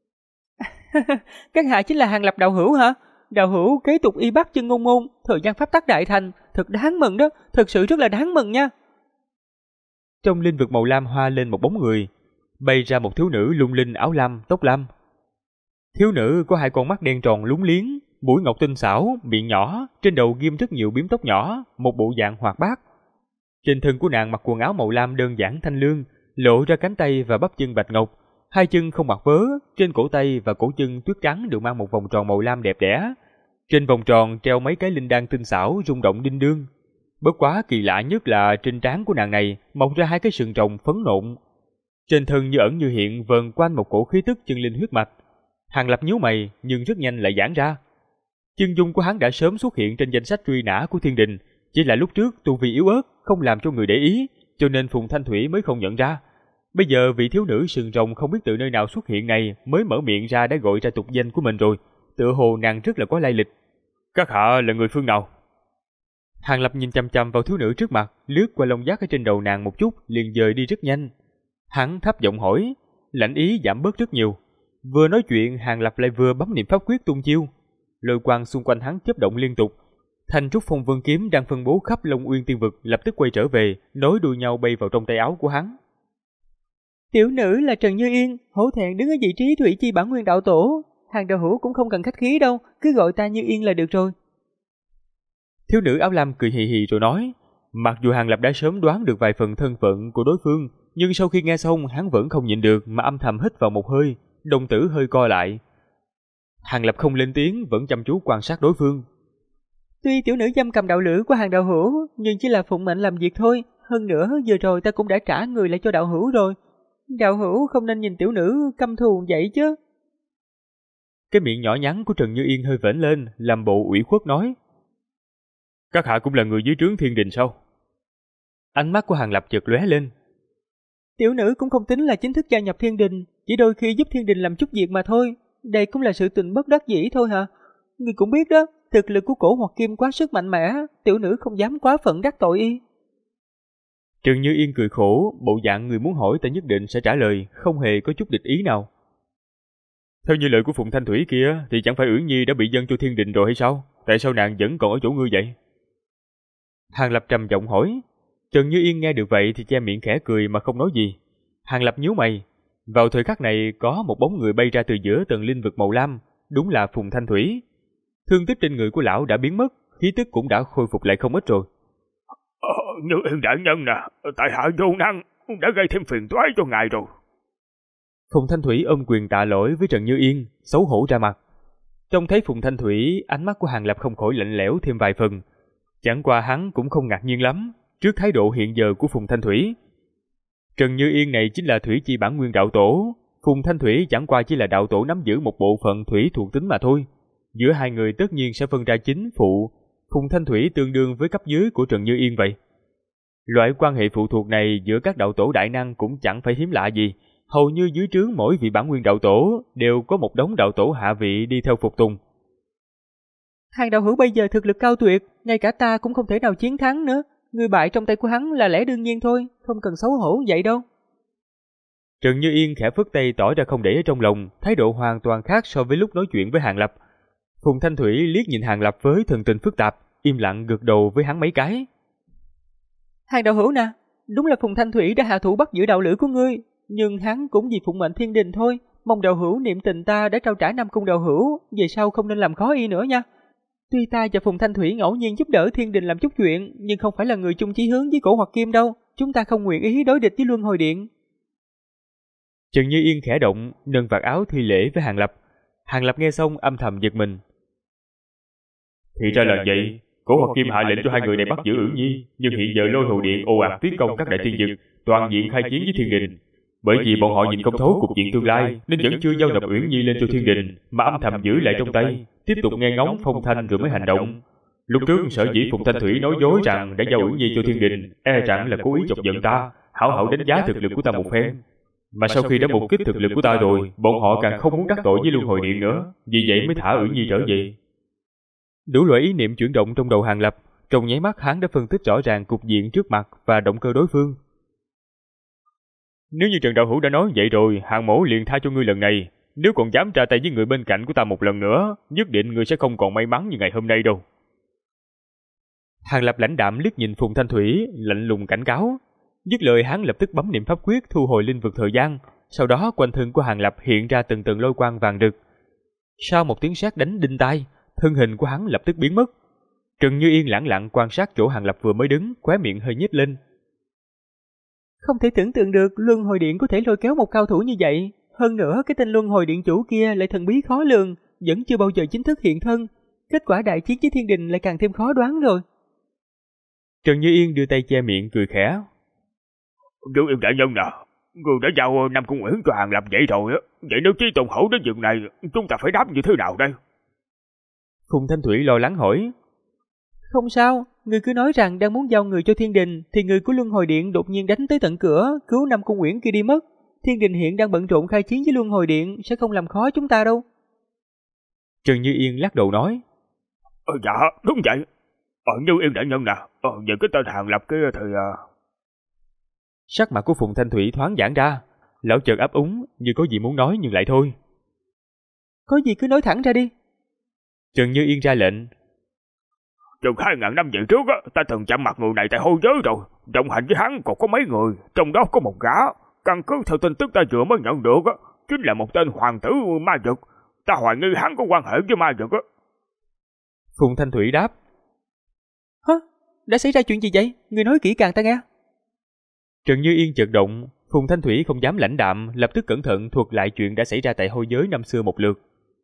Các hạ chính là Hàng Lập đạo hữu hả? Đạo hữu kế tục y bắt chân ngôn ngôn, thời gian pháp tắc đại thành, thật đáng mừng đó, thật sự rất là đáng mừng nha. Trong linh vực màu lam hoa lên một bóng người, bay ra một thiếu nữ lung linh áo lam, tóc lam. Thiếu nữ có hai con mắt đen tròn lúng liếng, mũi ngọc tinh xảo, miệng nhỏ, trên đầu ghim rất nhiều bím tóc nhỏ, một bộ dạng hoạt bát. Trên thân của nàng mặc quần áo màu lam đơn giản thanh lương, lộ ra cánh tay và bắp chân bạch ngọc, hai chân không mặc vớ, trên cổ tay và cổ chân tuyết trắng đều mang một vòng tròn màu lam đẹp đẽ. Trên vòng tròn treo mấy cái linh đan tinh xảo rung động đinh đương. Bất quá kỳ lạ nhất là trên trán của nàng này mọc ra hai cái sừng rồng phấn nộn. Trên thân như ẩn như hiện vờn quanh một cổ khí tức chân linh huyết mạch. Hàng Lập nhíu mày nhưng rất nhanh lại giãn ra. Chân dung của hắn đã sớm xuất hiện trên danh sách truy nã của thiên đình, chỉ là lúc trước tu vi yếu ớt không làm cho người để ý, cho nên Phùng Thanh Thủy mới không nhận ra. Bây giờ vị thiếu nữ sừng rồng không biết từ nơi nào xuất hiện này mới mở miệng ra đã gọi ra tục danh của mình rồi, tựa hồ nàng rất là có lai lịch. Các hạ là người phương nào? Hàng Lập nhìn chăm chăm vào thiếu nữ trước mặt, lướt qua lông giác ở trên đầu nàng một chút, liền dời đi rất nhanh. Hắn thấp giọng hỏi, lãnh ý giảm bớt rất nhiều. Vừa nói chuyện, Hàng Lập lại vừa bấm niệm pháp quyết tung chiêu. Lôi quang xung quanh hắn chớp động liên tục. Thanh trúc phong vân kiếm đang phân bố khắp Long Uyên tiên vực lập tức quay trở về, nối đuôi nhau bay vào trong tay áo của hắn. Tiểu nữ là Trần Như Yên, hổ thẹn đứng ở vị trí Thủy Chi Bản Nguyên đạo tổ. Hàng đạo hữu cũng không cần khách khí đâu, cứ gọi ta Như Yên là được rồi. Thiếu nữ áo lam cười hì hì rồi nói, mặc dù Hàng Lập đã sớm đoán được vài phần thân phận của đối phương, nhưng sau khi nghe xong hắn vẫn không nhịn được mà âm thầm hít vào một hơi, đồng tử hơi co lại. Hàng Lập không lên tiếng, vẫn chăm chú quan sát đối phương. Tuy tiểu nữ giam cầm đạo lữ của Hàng đạo hữu, nhưng chỉ là phụng mệnh làm việc thôi. Hơn nữa vừa rồi ta cũng đã trả người lại cho đạo hữu rồi. Đạo hữu không nên nhìn tiểu nữ căm thù vậy chứ. Cái miệng nhỏ nhắn của Trần Như Yên hơi vểnh lên, làm bộ ủy khuất nói. Các hạ cũng là người dưới trướng thiên đình sao? Ánh mắt của Hàng Lập chợt lóe lên. Tiểu nữ cũng không tính là chính thức gia nhập thiên đình, chỉ đôi khi giúp thiên đình làm chút việc mà thôi. Đây cũng là sự tình bất đắc dĩ thôi hả? Người cũng biết đó, thực lực của Cổ Hoặc Kim quá sức mạnh mẽ, tiểu nữ không dám quá phận đắc tội y. Trần Như Yên cười khổ, bộ dạng người muốn hỏi ta nhất định sẽ trả lời, không hề có chút địch ý nào. Theo như lời của Phùng Thanh Thủy kia thì chẳng phải Uyển Nhi đã bị dâng cho thiên đình rồi hay sao? Tại sao nàng vẫn còn ở chỗ ngươi vậy? Hàng Lập trầm giọng hỏi. Trần Như Yên nghe được vậy thì che miệng khẽ cười mà không nói gì. Hàng Lập nhíu mày. Vào thời khắc này có một bóng người bay ra từ giữa tầng linh vực màu lam, đúng là Phùng Thanh Thủy. Thương tích trên người của lão đã biến mất, khí tức cũng đã khôi phục lại không ít rồi. Như Yên đại nhân nè, tại hạ vô năng đã gây thêm phiền toái cho ngài rồi. Phùng Thanh Thủy ôm quyền tạ lỗi với Trần Như Yên, xấu hổ ra mặt. Trông thấy Phùng Thanh Thủy, ánh mắt của Hàng Lập không khỏi lạnh lẽo thêm vài phần. Chẳng qua hắn cũng không ngạc nhiên lắm trước thái độ hiện giờ của Phùng Thanh Thủy. Trần Như Yên này chính là Thủy Chi Bản Nguyên đạo tổ, Phùng Thanh Thủy chẳng qua chỉ là đạo tổ nắm giữ một bộ phận thủy thuộc tính mà thôi. Giữa hai người tất nhiên sẽ phân ra chính phụ, Phùng Thanh Thủy tương đương với cấp dưới của Trần Như Yên vậy. Loại quan hệ phụ thuộc này giữa các đạo tổ đại năng cũng chẳng phải hiếm lạ gì. Hầu như dưới trướng mỗi vị bản nguyên đạo tổ đều có một đống đạo tổ hạ vị đi theo phục tùng. Hàng đạo hữu bây giờ thực lực cao tuyệt, ngay cả ta cũng không thể nào chiến thắng nữa. Người bại trong tay của hắn là lẽ đương nhiên thôi, không cần xấu hổ vậy đâu. Trần Như Yên khẽ phất tay tỏ ra không để ở trong lòng, thái độ hoàn toàn khác so với lúc nói chuyện với Hàng Lập. Phùng Thanh Thủy liếc nhìn Hàng Lập với thần tình phức tạp, im lặng gật đầu với hắn mấy cái. Hàng đạo hữu nè, đúng là Phùng Thanh Thủy đã hạ thủ bắt giữ đạo lữ của ngươi, nhưng hắn cũng vì phụng mệnh thiên đình thôi. Mong đạo hữu niệm tình ta đã trao trả Nam Cung đạo hữu, về sau không nên làm khó y nữa nha. Tuy ta và Phùng Thanh Thủy ngẫu nhiên giúp đỡ thiên đình làm chút chuyện, nhưng không phải là người chung chí hướng với Cổ Hoặc Kim đâu. Chúng ta không nguyện ý đối địch với Luân Hồi Điện. Trần Như Yên khẽ động, nâng vạt áo thi lễ với Hàng Lập. Hàng Lập nghe xong âm thầm giật mình. Thì ra là vậy, Cổ Hoặc Kim hạ lệnh cho hai người này bắt giữ Uyển Nhi, nhưng hiện giờ Lôi Hồ Điện ồ ạt tiến công các đại thiên vực, toàn diện khai chiến với thiên đình. Bởi vì bọn họ nhìn không thấu cục diện tương lai, nên vẫn chưa giao nộp Uyển Nhi lên cho thiên đình, mà âm thầm giữ lại trong tay, tiếp tục nghe ngóng phong thanh rồi mới hành động. Lúc trước sở dĩ Phùng Thanh Thủy nói dối rằng đã giao Uyển Nhi cho thiên đình, rằng là cố ý chọc giận ta, hảo hảo đánh giá thực lực của ta một phen. Mà sau khi đã mục kích thực lực của ta rồi, bọn họ càng không muốn đắc tội với Luân Hồi Điện nữa, vì vậy mới thả Uyển Nhi trở về. Đủ loại ý niệm chuyển động trong đầu Hàng Lập, trong nháy mắt hắn đã phân tích rõ ràng cục diện trước mặt và động cơ đối phương. Nếu như Trần đạo hữu đã nói vậy rồi, Hàng mỗ liền tha cho ngươi lần này. Nếu còn dám ra tay với người bên cạnh của ta một lần nữa, nhất định ngươi sẽ không còn may mắn như ngày hôm nay đâu. Hàng Lập lãnh đạm liếc nhìn Phùng Thanh Thủy, lạnh lùng cảnh cáo. Dứt lời hắn lập tức bấm niệm pháp quyết thu hồi linh vực thời gian, sau đó quanh thân của Hàng Lập hiện ra từng tầng lôi quang vàng rực. Sau một tiếng sét đánh đinh tai, thân hình của hắn lập tức biến mất. Trần Như Yên lẳng lặng quan sát chỗ Hàng Lập vừa mới đứng, khóe miệng hơi nhếch lên. Không thể tưởng tượng được Luân Hồi Điện có thể lôi kéo một cao thủ như vậy. Hơn nữa cái tên Luân Hồi Điện chủ kia lại thần bí khó lường, vẫn chưa bao giờ chính thức hiện thân. Kết quả đại chiến với thiên đình lại càng thêm khó đoán rồi. Trần Như Yên đưa tay che miệng cười khẽ. Dương Yên đại nhân nè, người đã giao Nam Cung Uyển cho Hàng Lập vậy rồi á. Vậy nếu Chí Tôn Hổ đến việc này, chúng ta phải đáp như thế nào đây? Phùng Thanh Thủy lo lắng hỏi. Không sao, người cứ nói rằng đang muốn giao người cho Thiên Đình, thì người của Luân Hồi Điện đột nhiên đánh tới tận cửa, cứu Nam Cung Uyển kia đi mất. Thiên Đình hiện đang bận rộn khai chiến với Luân Hồi Điện, sẽ không làm khó chúng ta đâu. Trần Như Yên lắc đầu nói. Dạ, đúng vậy. Như Yên đại nhân nè, về cái tên Hàng Lập kia thì... Sắc mặt của Phùng Thanh Thủy thoáng giãn ra, lão chợt ấp úng như có gì muốn nói nhưng lại thôi. Có gì cứ nói thẳng ra đi. Trần Như Yên ra lệnh. Chừng 2000 năm về trước á, ta từng chạm mặt người này tại hôi giới rồi. Đồng hành với hắn còn có mấy người, trong đó có một gã. Căn cứ theo tin tức ta vừa mới nhận được á, chính là một tên hoàng tử ma dực. Ta hoài nghi hắn có quan hệ với ma dực á. Phùng Thanh Thủy đáp. Hả? Đã xảy ra chuyện gì vậy? Người nói kỹ càng ta nghe. Trần Như Yên chợt động, Phùng Thanh Thủy không dám lãnh đạm, lập tức cẩn thận thuật lại chuyện đã xảy ra tại hôi giới năm xưa một lượt.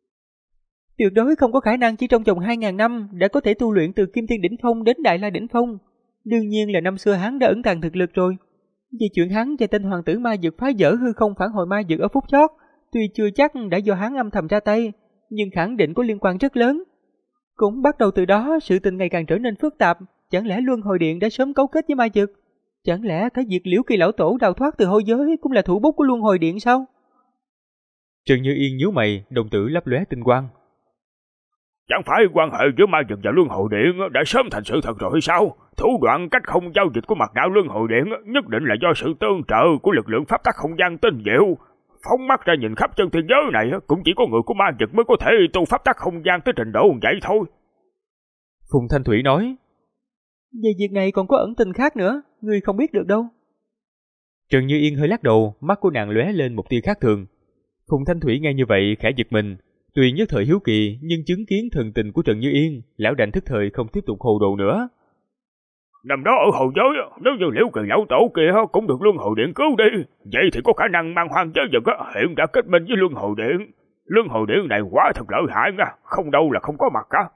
Tuyệt đối không có khả năng chỉ trong vòng 2000 năm đã có thể tu luyện từ Kim Thiên Đỉnh Phong đến Đại La Đỉnh Phong. Đương nhiên là năm xưa hắn đã ẩn tàng thực lực rồi. Vì chuyện hắn và tên hoàng tử ma dược phá vỡ hư không phản hồi ma dược ở phút chót, tuy chưa chắc đã do hắn âm thầm ra tay, nhưng khẳng định có liên quan rất lớn. Cũng bắt đầu từ đó, sự tình ngày càng trở nên phức tạp. Chẳng lẽ Luân Hồi Điện đã sớm cấu kết với ma dược? Chẳng lẽ cái việc Liễu Kỳ lão tổ đào thoát từ hôi giới cũng là thủ bút của Luân Hồi Điện sao? Trần Như Yên nhíu mày, đồng tử lấp lóe tinh quang. Chẳng phải quan hệ giữa ma dược và Luân Hồi Điện đã sớm thành sự thật rồi hay sao? Thủ đoạn cách không giao dịch của mặt đạo Luân Hồi Điện nhất định là do sự tương trợ của lực lượng pháp tắc không gian tinh diệu. Phóng mắt ra nhìn khắp chân thế giới này, cũng chỉ có người của ma dược mới có thể tu pháp tắc không gian tới trình độ vậy thôi. Phùng Thanh Thủy nói. Về việc này còn có ẩn tình khác nữa, người không biết được đâu. Trần Như Yên hơi lắc đầu, mắt của nàng lóe lên một tia khác thường. Phùng Thanh Thủy nghe như vậy khẽ giật mình. Tuy nhất thời hiếu kỳ, nhưng chứng kiến thần tình của Trần Như Yên, lão đành thức thời không tiếp tục hồ đồ nữa. Năm đó ở hậu giới, nếu như Liễu Kỳ lão tổ kia cũng được Luân Hồi Điện cứu đi, vậy thì có khả năng mang hoang giới vực hiện đã kết minh với Luân Hồi Điện. Luân Hồi Điện này quá thật lợi hại nha, không đâu là không có mặt cả.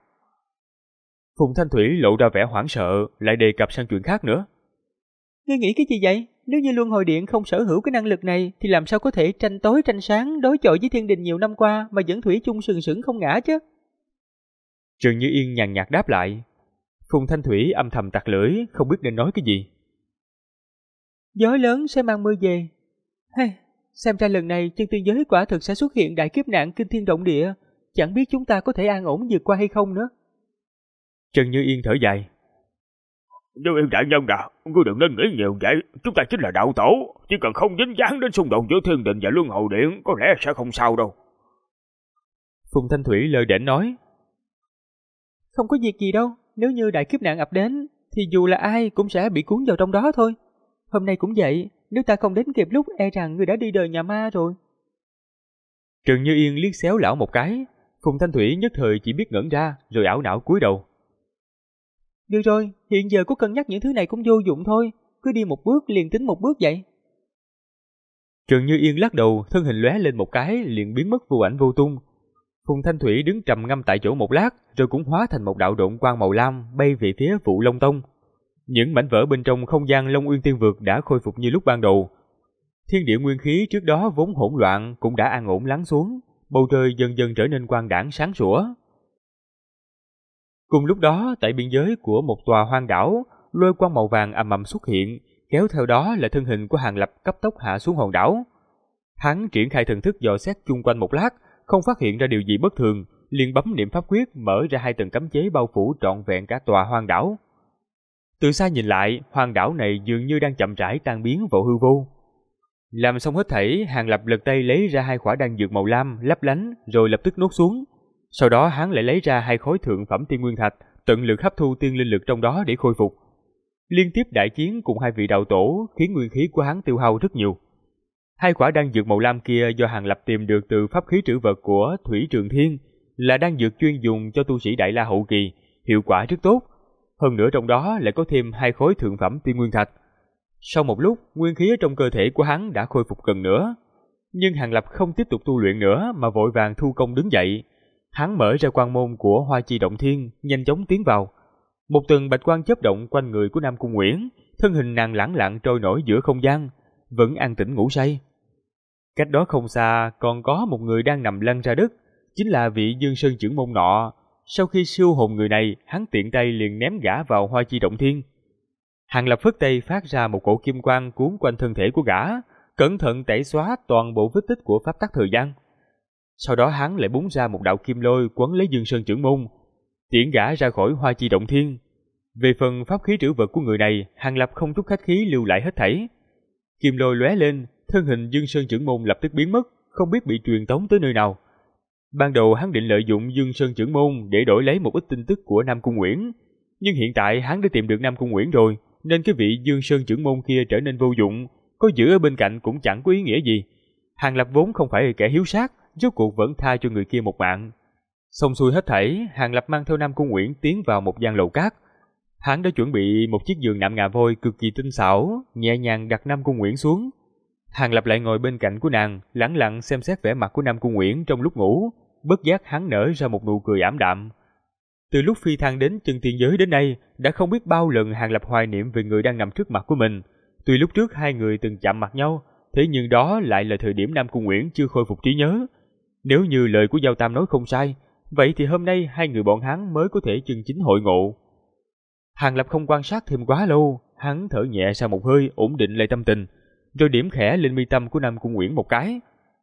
Phùng Thanh Thủy lộ ra vẻ hoảng sợ, lại đề cập sang chuyện khác nữa. Ngươi nghĩ cái gì vậy? Nếu như Luân Hồi Điện không sở hữu cái năng lực này, thì làm sao có thể tranh tối tranh sáng đối chọi với Thiên Đình nhiều năm qua mà vẫn thủy chung sừng sững không ngã chứ? Trần Như Yên nhàn nhạt đáp lại. Phùng Thanh Thủy âm thầm tặc lưỡi, không biết nên nói cái gì. Gió lớn sẽ mang mưa về. Xem ra lần này chân tiên giới quả thực sẽ xuất hiện đại kiếp nạn kinh thiên động địa, chẳng biết chúng ta có thể an ổn vượt qua hay không nữa. Trần Như Yên thở dài. Như Yên đại nhân à, ngươi đừng nên nghĩ nhiều vậy, chúng ta chính là đạo tổ, chỉ cần không dính dáng đến xung đột giữa Thiên Đình và Luân Hồi Điện, có lẽ sẽ không sao đâu. Phùng Thanh Thủy lơ đễnh nói. Không có việc gì đâu, nếu như đại kiếp nạn ập đến, thì dù là ai cũng sẽ bị cuốn vào trong đó thôi. Hôm nay cũng vậy, nếu ta không đến kịp lúc, e rằng ngươi đã đi đời nhà ma rồi. Trần Như Yên liếc xéo lão một cái, Phùng Thanh Thủy nhất thời chỉ biết ngẩn ra, rồi ảo não cúi đầu. Được rồi, hiện giờ có cân nhắc những thứ này cũng vô dụng thôi, cứ đi một bước liền tính một bước vậy. Trần Như Yên lắc đầu, thân hình lóe lên một cái, liền biến mất vô ảnh vô tung. Phùng Thanh Thủy đứng trầm ngâm tại chỗ một lát, rồi cũng hóa thành một đạo độn quang màu lam bay về phía Phụ Long Tông. Những mảnh vỡ bên trong không gian Long Uyên Tiên Vực đã khôi phục như lúc ban đầu. Thiên địa nguyên khí trước đó vốn hỗn loạn cũng đã an ổn lắng xuống, bầu trời dần dần trở nên quang đãng sáng sủa. Cùng lúc đó, tại biên giới của một tòa hoang đảo, lôi quang màu vàng ầm ầm xuất hiện, kéo theo đó là thân hình của Hàng Lập cấp tốc hạ xuống hòn đảo. Hắn triển khai thần thức dò xét chung quanh một lát, không phát hiện ra điều gì bất thường, liền bấm niệm pháp quyết mở ra 2 tầng cấm chế bao phủ trọn vẹn cả tòa hoang đảo. Từ xa nhìn lại, hoang đảo này dường như đang chậm rãi tan biến vào hư vô. Làm xong hết thảy, Hàng Lập lật tay lấy ra 2 khỏa đan dược màu lam lấp lánh, rồi lập tức nuốt xuống. Sau đó hắn lại lấy ra 2 khối thượng phẩm tiên nguyên thạch, tận lực hấp thu tiên linh lực trong đó để khôi phục. Liên tiếp đại chiến cùng 2 vị đạo tổ khiến nguyên khí của hắn tiêu hao rất nhiều. 2 quả đan dược màu lam kia do Hàng Lập tìm được từ pháp khí trữ vật của Thủy Trường Thiên, là đan dược chuyên dùng cho tu sĩ Đại La hậu kỳ, hiệu quả rất tốt. Hơn nữa trong đó lại có thêm 2 khối thượng phẩm tiên nguyên thạch. Sau một lúc, nguyên khí ở trong cơ thể của hắn đã khôi phục gần nữa. Nhưng Hàng Lập không tiếp tục tu luyện nữa mà vội vàng thu công đứng dậy. Hắn mở ra quan môn của Hoa Chi Động Thiên, nhanh chóng tiến vào. Một tầng bạch quang chớp động quanh người của Nam Cung Uyển, thân hình nàng lẳng lặng trôi nổi giữa không gian, vẫn an tĩnh ngủ say. Cách đó không xa còn có một người đang nằm lăn ra đất, chính là vị Dương Sơn trưởng môn nọ. Sau khi siêu hồn người này, hắn tiện tay liền ném gã vào Hoa Chi Động Thiên. Hàng Lập phất tay phát ra một cổ kim quang cuốn quanh thân thể của gã, cẩn thận tẩy xóa toàn bộ vết tích của pháp tắc thời gian. Sau đó hắn lại búng ra một đạo kim lôi quấn lấy Dương Sơn trưởng môn, tiễn gã ra khỏi Hoa Chi Động Thiên. Về phần pháp khí trữ vật của người này, Hàng Lập không chút khách khí lưu lại hết thảy. Kim lôi lóe lên, thân hình Dương Sơn trưởng môn lập tức biến mất, không biết bị truyền tống tới nơi nào. Ban đầu hắn định lợi dụng Dương Sơn trưởng môn để đổi lấy một ít tin tức của Nam Cung Uyển, nhưng hiện tại hắn đã tìm được Nam Cung Uyển rồi, nên cái vị Dương Sơn trưởng môn kia trở nên vô dụng, có giữ ở bên cạnh cũng chẳng có ý nghĩa gì. Hàng Lập vốn không phải là kẻ hiếu sát, rốt cuộc vẫn tha cho người kia một mạng. Xong xuôi hết thảy, Hàng Lập mang theo Nam Cung Uyển tiến vào một gian lầu cát. Hắn đã chuẩn bị một chiếc giường nạm ngà voi cực kỳ tinh xảo, nhẹ nhàng đặt Nam Cung Uyển xuống. Hàng Lập lại ngồi bên cạnh của nàng, lẳng lặng xem xét vẻ mặt của Nam Cung Uyển trong lúc ngủ, bất giác hắn nở ra một nụ cười ảm đạm. Từ lúc phi thăng đến chân tiên giới đến nay, đã không biết bao lần Hàng Lập hoài niệm về người đang nằm trước mặt của mình. Tuy lúc trước hai người từng chạm mặt nhau, thế nhưng đó lại là thời điểm Nam Cung Uyển chưa khôi phục trí nhớ. Nếu như lời của Giao Tam nói không sai, vậy thì hôm nay hai người bọn hắn mới có thể chân chính hội ngộ. Hàng Lập không quan sát thêm quá lâu, hắn thở nhẹ ra một hơi, ổn định lại tâm tình, rồi điểm khẽ lên mi tâm của Nam Cung Uyển một cái.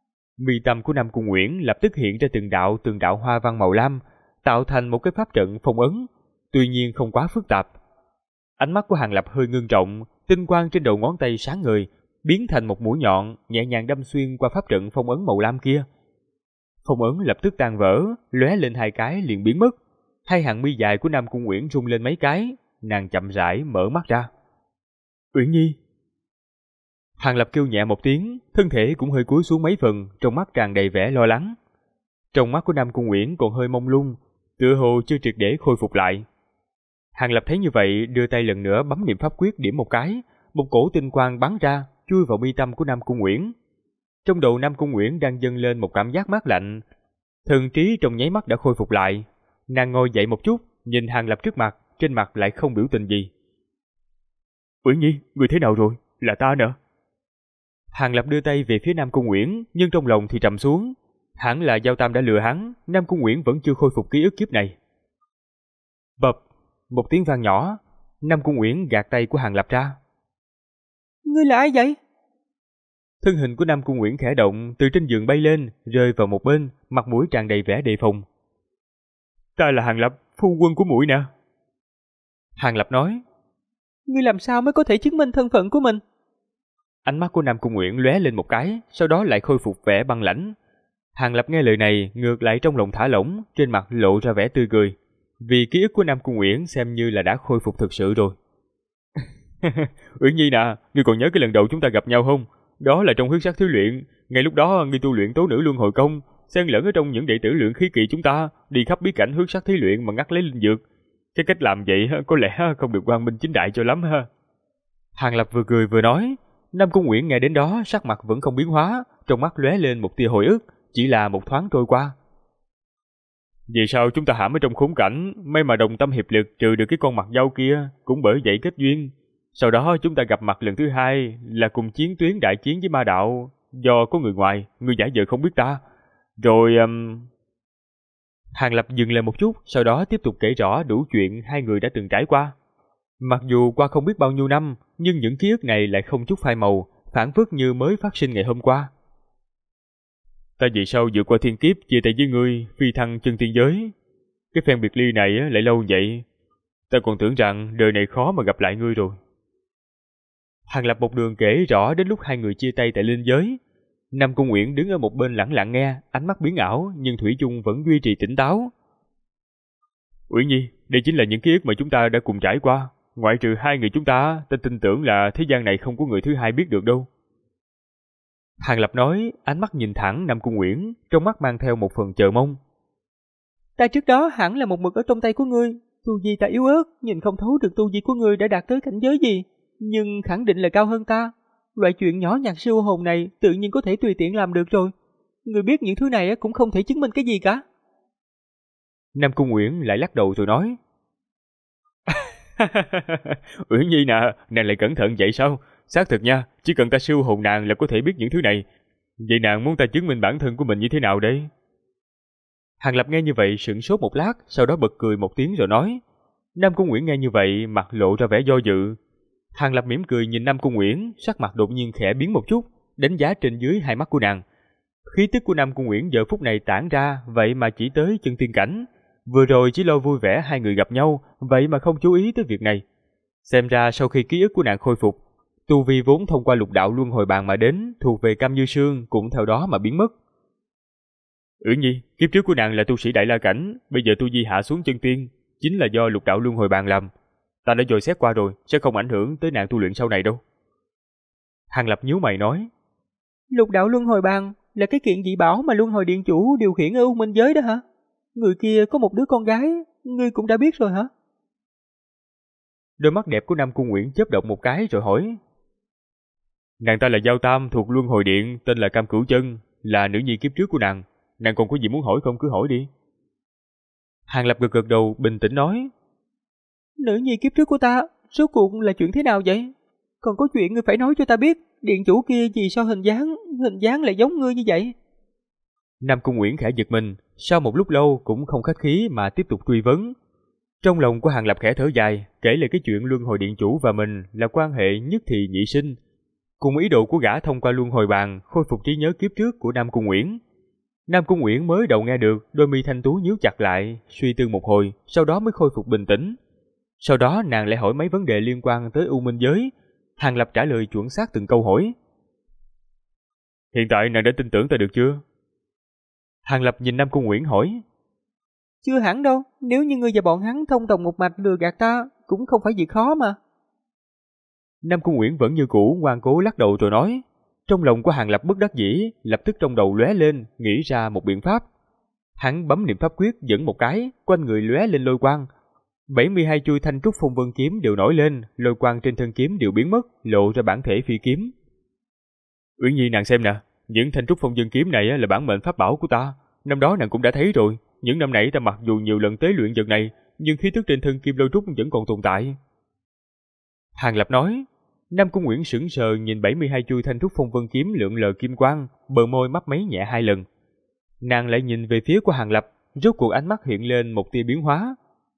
Mi tâm của Nam Cung Uyển lập tức hiện ra từng đạo hoa văn màu lam, tạo thành một cái pháp trận phong ấn, tuy nhiên không quá phức tạp. Ánh mắt của Hàng Lập hơi ngưng trọng, tinh quang trên đầu ngón tay sáng ngời, biến thành một mũi nhọn, nhẹ nhàng đâm xuyên qua pháp trận phong ấn màu lam kia. Phong ấn lập tức tan vỡ, lóe lên hai cái liền biến mất. Hai hàng mi dài của Nam Cung Uyển rung lên mấy cái, nàng chậm rãi mở mắt ra. Uyển Nhi. Hàng Lập kêu nhẹ một tiếng, thân thể cũng hơi cúi xuống mấy phần, trong mắt tràn đầy vẻ lo lắng. Trong mắt của Nam Cung Uyển còn hơi mông lung, tựa hồ chưa triệt để khôi phục lại. Hàng Lập thấy như vậy, đưa tay lần nữa bấm niệm pháp quyết điểm một cái, một cổ tinh quang bắn ra, chui vào mi tâm của Nam Cung Uyển. Trong đầu Nam Cung Uyển đang dâng lên một cảm giác mát lạnh, thần trí trong nháy mắt đã khôi phục lại. Nàng ngồi dậy một chút, nhìn Hàng Lập trước mặt, trên mặt lại không biểu tình gì. Uyển Nhi, người thế nào rồi? Là ta nè. Hàng Lập đưa tay về phía Nam Cung Uyển, nhưng trong lòng thì trầm xuống. Hẳn là Giao Tam đã lừa hắn, Nam Cung Uyển vẫn chưa khôi phục ký ức kiếp này. Bập, một tiếng vang nhỏ, Nam Cung Uyển gạt tay của Hàng Lập ra. Ngươi là ai vậy? Thân hình của Nam Cung Uyển khẽ động, từ trên giường bay lên, rơi vào một bên, mặt mũi tràn đầy vẻ đề phòng. Ta là Hàng Lập, phu quân của muội nè. Hàng Lập nói. Ngươi làm sao mới có thể chứng minh thân phận của mình? Ánh mắt của Nam Cung Uyển lóe lên một cái, sau đó lại khôi phục vẻ băng lãnh. Hàng Lập nghe lời này, ngược lại trong lòng thả lỏng, trên mặt lộ ra vẻ tươi cười. Vì ký ức của Nam Cung Uyển xem như là đã khôi phục thực sự rồi. Uyển Nhi nè, ngươi còn nhớ cái lần đầu chúng ta gặp nhau không? Đó là trong huyết sắc thí luyện, ngay lúc đó ngươi tu luyện tố nữ luân hồi công, xen lẫn ở trong những đệ tử luyện khí kỳ chúng ta, đi khắp bí cảnh huyết sắc thí luyện mà ngắt lấy linh dược. Cái cách làm vậy có lẽ không được quang minh chính đại cho lắm ha. Hàng Lập vừa cười vừa nói. Nam Cung Uyển nghe đến đó, sắc mặt vẫn không biến hóa, trong mắt lóe lên một tia hồi ức, chỉ là một thoáng trôi qua. Vì sao chúng ta hãm ở trong khốn cảnh, may mà đồng tâm hiệp lực trừ được cái con mặt dâu kia, cũng bởi vậy kết duyên. Sau đó chúng ta gặp mặt lần thứ hai là cùng chiến tuyến đại chiến với ma đạo, do có người ngoài, người giả vờ không biết ta. Rồi... Hàng Lập dừng lại một chút, sau đó tiếp tục kể rõ đủ chuyện hai người đã từng trải qua. Mặc dù qua không biết bao nhiêu năm, nhưng những ký ức này lại không chút phai màu, phảng phất như mới phát sinh ngày hôm qua. Ta vì sao vượt qua thiên kiếp chia tay với ngươi, phi thăng chân tiên giới? Cái phen biệt ly này lại lâu vậy, ta còn tưởng rằng đời này khó mà gặp lại ngươi rồi. Hàng Lập một đường kể rõ đến lúc hai người chia tay tại linh giới. Nam Cung Uyển đứng ở một bên lẳng lặng nghe, ánh mắt biến ảo nhưng thủy chung vẫn duy trì tỉnh táo. Uyển Nhi, đây chính là những ký ức mà chúng ta đã cùng trải qua. Ngoại trừ hai người chúng ta tin tưởng là thế gian này không có người thứ hai biết được đâu. Hàng Lập nói, ánh mắt nhìn thẳng Nam Cung Uyển, trong mắt mang theo một phần chờ mong. Ta trước đó hẳn là một mực ở trong tay của ngươi, tu vi ta yếu ớt, nhìn không thấu được tu vi của ngươi đã đạt tới cảnh giới gì, nhưng khẳng định là cao hơn ta. Loại chuyện nhỏ nhặt siêu hồn này tự nhiên có thể tùy tiện làm được rồi. Ngươi biết những thứ này cũng không thể chứng minh cái gì cả. Nam Cung Uyển lại lắc đầu rồi nói. Uyển Nhi nè, nàng lại cẩn thận vậy sao? Xác thực nha, chỉ cần ta siêu hồn nàng là có thể biết những thứ này. Vậy nàng muốn ta chứng minh bản thân của mình như thế nào đây? Hàng Lập nghe như vậy sửng sốt một lát, sau đó bật cười một tiếng rồi nói. Nam Cung Uyển nghe như vậy, mặt lộ ra vẻ do dự. Hàng Lập mỉm cười nhìn Nam Cung Uyển, sắc mặt đột nhiên khẽ biến một chút, đánh giá trên dưới hai mắt của nàng. Khí tức của Nam Cung Uyển giờ phút này tản ra, vậy mà chỉ tới chân tiên cảnh. Vừa rồi chỉ lo vui vẻ hai người gặp nhau, vậy mà không chú ý tới việc này. Xem ra sau khi ký ức của nàng khôi phục, tu vi vốn thông qua lục đạo luân hồi bàn mà đến, thuộc về Cam Như Sương cũng theo đó mà biến mất. Uyển Nhi, kiếp trước của nàng là tu sĩ Đại La Cảnh, bây giờ tu vi hạ xuống chân tiên, chính là do lục đạo luân hồi bàn làm. Ta đã dò xét qua rồi, sẽ không ảnh hưởng tới nàng tu luyện sau này đâu. Hàng Lập nhíu mày nói. Lục đạo luân hồi bàn là cái kiện dị bảo mà luân hồi điện chủ điều khiển ở U Minh giới đó hả? Người kia có một đứa con gái, ngươi cũng đã biết rồi hả? Đôi mắt đẹp của Nam Cung Uyển chớp động một cái rồi hỏi. Nàng ta là Giao Tam thuộc luân hồi điện, tên là Cam Cửu Chân, là nữ nhi kiếp trước của nàng. Nàng còn có gì muốn hỏi không cứ hỏi đi. Hàng Lập gật gật đầu bình tĩnh nói. Nữ nhi kiếp trước của ta, rốt cuộc là chuyện thế nào vậy? Còn có chuyện ngươi phải nói cho ta biết, điện chủ kia vì sao hình dáng lại giống ngươi như vậy? Nam Cung Uyển khẽ giật mình, sau một lúc lâu cũng không khách khí mà tiếp tục truy vấn. Trong lòng của Hàng Lập khẽ thở dài, kể lại cái chuyện luân hồi điện chủ và mình là quan hệ nhất thì nhị sinh, cùng ý đồ của gã thông qua luân hồi bàn khôi phục trí nhớ kiếp trước của Nam Cung Uyển. Nam Cung Uyển mới đầu nghe được, đôi mi thanh tú nhíu chặt lại, suy tư một hồi, sau đó mới khôi phục bình tĩnh. Sau đó nàng lại hỏi mấy vấn đề liên quan tới U Minh giới. Hàng Lập trả lời chuẩn xác từng câu hỏi. Hiện tại nàng đã tin tưởng ta được chưa? Hàng Lập nhìn Nam Cung Uyển hỏi. Chưa hẳn đâu, nếu như ngươi và bọn hắn thông đồng một mạch lừa gạt ta, cũng không phải việc khó mà. Nam Cung Uyển vẫn như cũ ngoan cố lắc đầu rồi nói. Trong lòng của Hàng Lập bất đắc dĩ, lập tức trong đầu lóe lên, nghĩ ra một biện pháp. Hắn bấm niệm pháp quyết dẫn một cái, quanh người lóe lên lôi quang. 72 chuôi thanh trúc phong vân kiếm đều nổi lên, lôi quang trên thân kiếm đều biến mất, lộ ra bản thể phi kiếm. Uyển Nhi nàng xem nè, những thanh trúc phong vân kiếm này là bản mệnh pháp bảo của ta. Năm đó nàng cũng đã thấy rồi, những năm nãy ta mặc dù nhiều lần tế luyện vật này, nhưng khí tức trên thân kim lôi trúc vẫn còn tồn tại. Hàng Lập nói. Nam Cung Uyển sững sờ nhìn 72 chuôi thanh trúc phong vân kiếm lượn lờ kim quang, bờ môi mấp máy nhẹ hai lần. Nàng lại nhìn về phía của Hàng Lập, rốt cuộc ánh mắt hiện lên một tia biến hóa.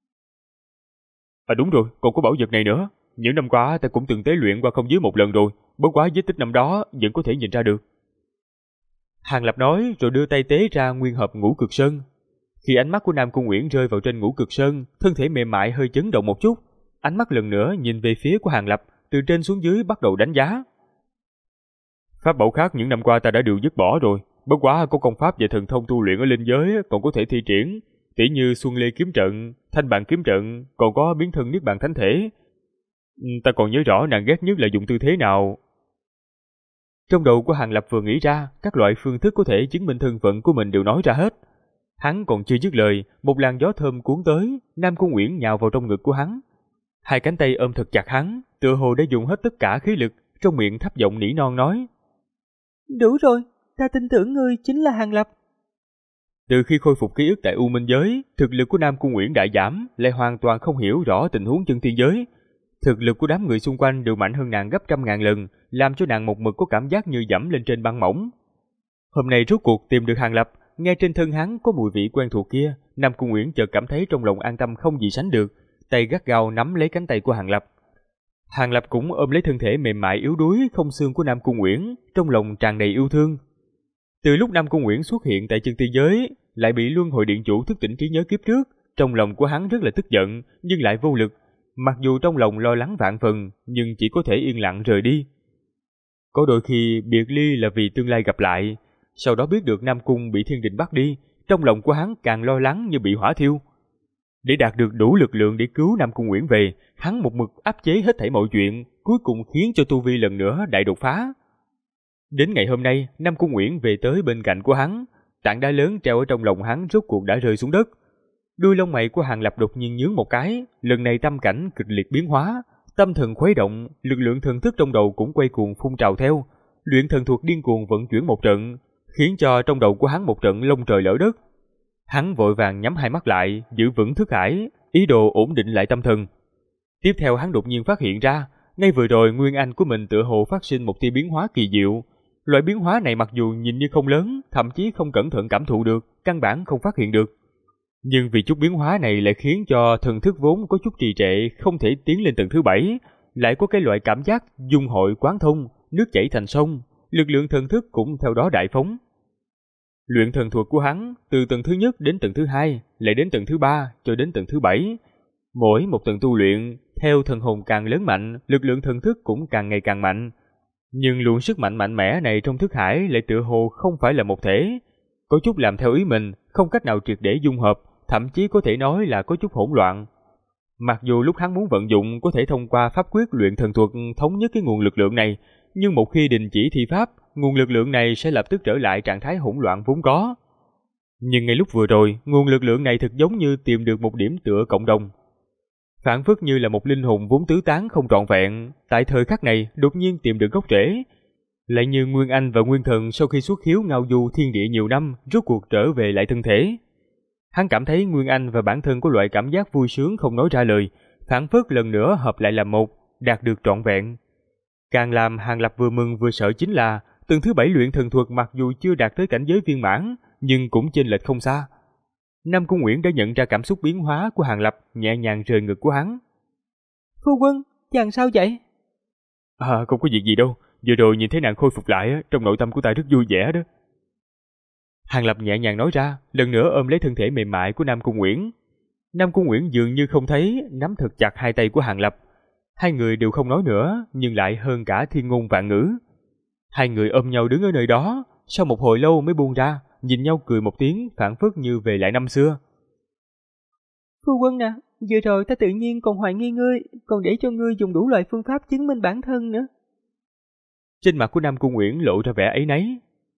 À đúng rồi, còn có bảo vật này nữa. Những năm qua ta cũng từng tế luyện qua không dưới một lần rồi, bất quá vết tích năm đó vẫn có thể nhìn ra được. Hàng Lập nói rồi đưa tay tế ra nguyên hợp ngũ cực sơn. Khi ánh mắt của Nam Cung Uyển rơi vào trên ngũ cực sơn, thân thể mềm mại hơi chấn động một chút. Ánh mắt lần nữa nhìn về phía của Hàng Lập, từ trên xuống dưới bắt đầu đánh giá. Pháp bảo khác những năm qua ta đã đều dứt bỏ rồi, bất quá có công pháp và thần thông tu luyện ở linh giới còn có thể thi triển, tỉ như Xuân Lê kiếm trận, Thanh Bàn kiếm trận, còn có biến thân niết bàn thánh thể. Ta còn nhớ rõ nàng ghét nhất là dùng tư thế nào. Trong đầu của Hàng Lập vừa nghĩ ra, các loại phương thức có thể chứng minh thân phận của mình đều nói ra hết. Hắn còn chưa dứt lời, một làn gió thơm cuốn tới, Nam Cung Uyển nhào vào trong ngực của hắn. Hai cánh tay ôm thật chặt hắn, tựa hồ đã dùng hết tất cả khí lực, trong miệng thấp giọng nỉ non nói. Đủ rồi, ta tin tưởng ngươi chính là Hàng Lập. Từ khi khôi phục ký ức tại U Minh giới, thực lực của Nam Cung Uyển đại giảm, lại hoàn toàn không hiểu rõ tình huống chân thiên giới. Thực lực của đám người xung quanh đều mạnh hơn nàng gấp trăm ngàn lần, làm cho nàng một mực có cảm giác như dẫm lên trên băng mỏng. Hôm nay rốt cuộc tìm được Hàng Lập, nghe trên thân hắn có mùi vị quen thuộc kia, Nam Cung Uyển chợt cảm thấy trong lòng an tâm không gì sánh được, tay gắt gao nắm lấy cánh tay của Hàng Lập. Hàng Lập cũng ôm lấy thân thể mềm mại yếu đuối không xương của Nam Cung Uyển, trong lòng tràn đầy yêu thương. Từ lúc Nam Cung Uyển xuất hiện tại chân tiên giới, lại bị luân hồi điện chủ thức tỉnh trí nhớ kiếp trước, trong lòng của hắn rất là tức giận, nhưng lại vô lực. Mặc dù trong lòng lo lắng vạn phần, nhưng chỉ có thể yên lặng rời đi. Có đôi khi biệt ly là vì tương lai gặp lại, sau đó biết được Nam Cung bị thiên đình bắt đi, trong lòng của hắn càng lo lắng như bị hỏa thiêu. Để đạt được đủ lực lượng để cứu Nam Cung Uyển về, hắn một mực áp chế hết thảy mọi chuyện, cuối cùng khiến cho tu vi lần nữa đại đột phá. Đến ngày hôm nay, Nam Cung Uyển về tới bên cạnh của hắn, tảng đá lớn treo ở trong lòng hắn rốt cuộc đã rơi xuống đất. Đuôi lông mày của Hàng Lập đột nhiên nhướng một cái, lần này tâm cảnh kịch liệt biến hóa, tâm thần khuấy động, lực lượng thần thức trong đầu cũng quay cuồng phun trào theo, luyện thần thuật điên cuồng vận chuyển một trận, khiến cho trong đầu của hắn một trận lông trời lở đất. Hắn vội vàng nhắm hai mắt lại, giữ vững thức hải, ý đồ ổn định lại tâm thần. Tiếp theo hắn đột nhiên phát hiện ra, ngay vừa rồi Nguyên Anh của mình tựa hồ phát sinh một tia biến hóa kỳ diệu. Loại biến hóa này mặc dù nhìn như không lớn, thậm chí không cẩn thận cảm thụ được, căn bản không phát hiện được. Nhưng vì chút biến hóa này lại khiến cho thần thức vốn có chút trì trệ, không thể tiến lên tầng thứ 7, lại có cái loại cảm giác dung hội quán thông, nước chảy thành sông, lực lượng thần thức cũng theo đó đại phóng. Luyện thần thuật của hắn từ tầng thứ nhất đến tầng thứ 2, lại đến tầng thứ 3 cho đến tầng thứ 7. Mỗi một tầng tu luyện, theo thần hồn càng lớn mạnh, lực lượng thần thức cũng càng ngày càng mạnh. Nhưng luồng sức mạnh mạnh mẽ này trong thức hải lại tựa hồ không phải là một thể, có chút làm theo ý mình, không cách nào triệt để dung hợp, thậm chí có thể nói là có chút hỗn loạn. Mặc dù lúc hắn muốn vận dụng có thể thông qua pháp quyết luyện thần thuật thống nhất cái nguồn lực lượng này, nhưng một khi đình chỉ thi pháp, nguồn lực lượng này sẽ lập tức trở lại trạng thái hỗn loạn vốn có. Nhưng ngay lúc vừa rồi, nguồn lực lượng này thực giống như tìm được một điểm tựa cộng đồng. Phản phất như là một linh hồn vốn tứ tán không trọn vẹn, tại thời khắc này đột nhiên tìm được gốc rễ. Lại như Nguyên Anh và Nguyên Thần sau khi xuất khiếu ngao du thiên địa nhiều năm, rốt cuộc trở về lại thân thể. Hắn cảm thấy Nguyên Anh và bản thân có loại cảm giác vui sướng không nói ra lời, phản phất lần nữa hợp lại làm một, đạt được trọn vẹn. Càng làm Hàng Lập vừa mừng vừa sợ chính là tầng thứ 7 luyện thần thuật mặc dù chưa đạt tới cảnh giới viên mãn, nhưng cũng chênh lệch không xa. Nam Cung Uyển đã nhận ra cảm xúc biến hóa của Hàng Lập, nhẹ nhàng rời ngực của hắn. Phu quân, chàng sao vậy? Không có việc gì đâu, vừa rồi nhìn thấy nàng khôi phục lại, trong nội tâm của ta rất vui vẻ đó. Hàng Lập nhẹ nhàng nói ra, lần nữa ôm lấy thân thể mềm mại của Nam Cung Uyển. Nam Cung Uyển dường như không thấy, nắm thật chặt hai tay của Hàng Lập. Hai người đều không nói nữa, nhưng lại hơn cả thiên ngôn vạn ngữ. Hai người ôm nhau đứng ở nơi đó, sau một hồi lâu mới buông ra, nhìn nhau cười một tiếng, phản phất như về lại năm xưa. Phu quân nè, vừa rồi ta tự nhiên còn hoài nghi ngươi, còn để cho ngươi dùng đủ loại phương pháp chứng minh bản thân nữa. Trên mặt của Nam Cung Uyển lộ ra vẻ áy náy.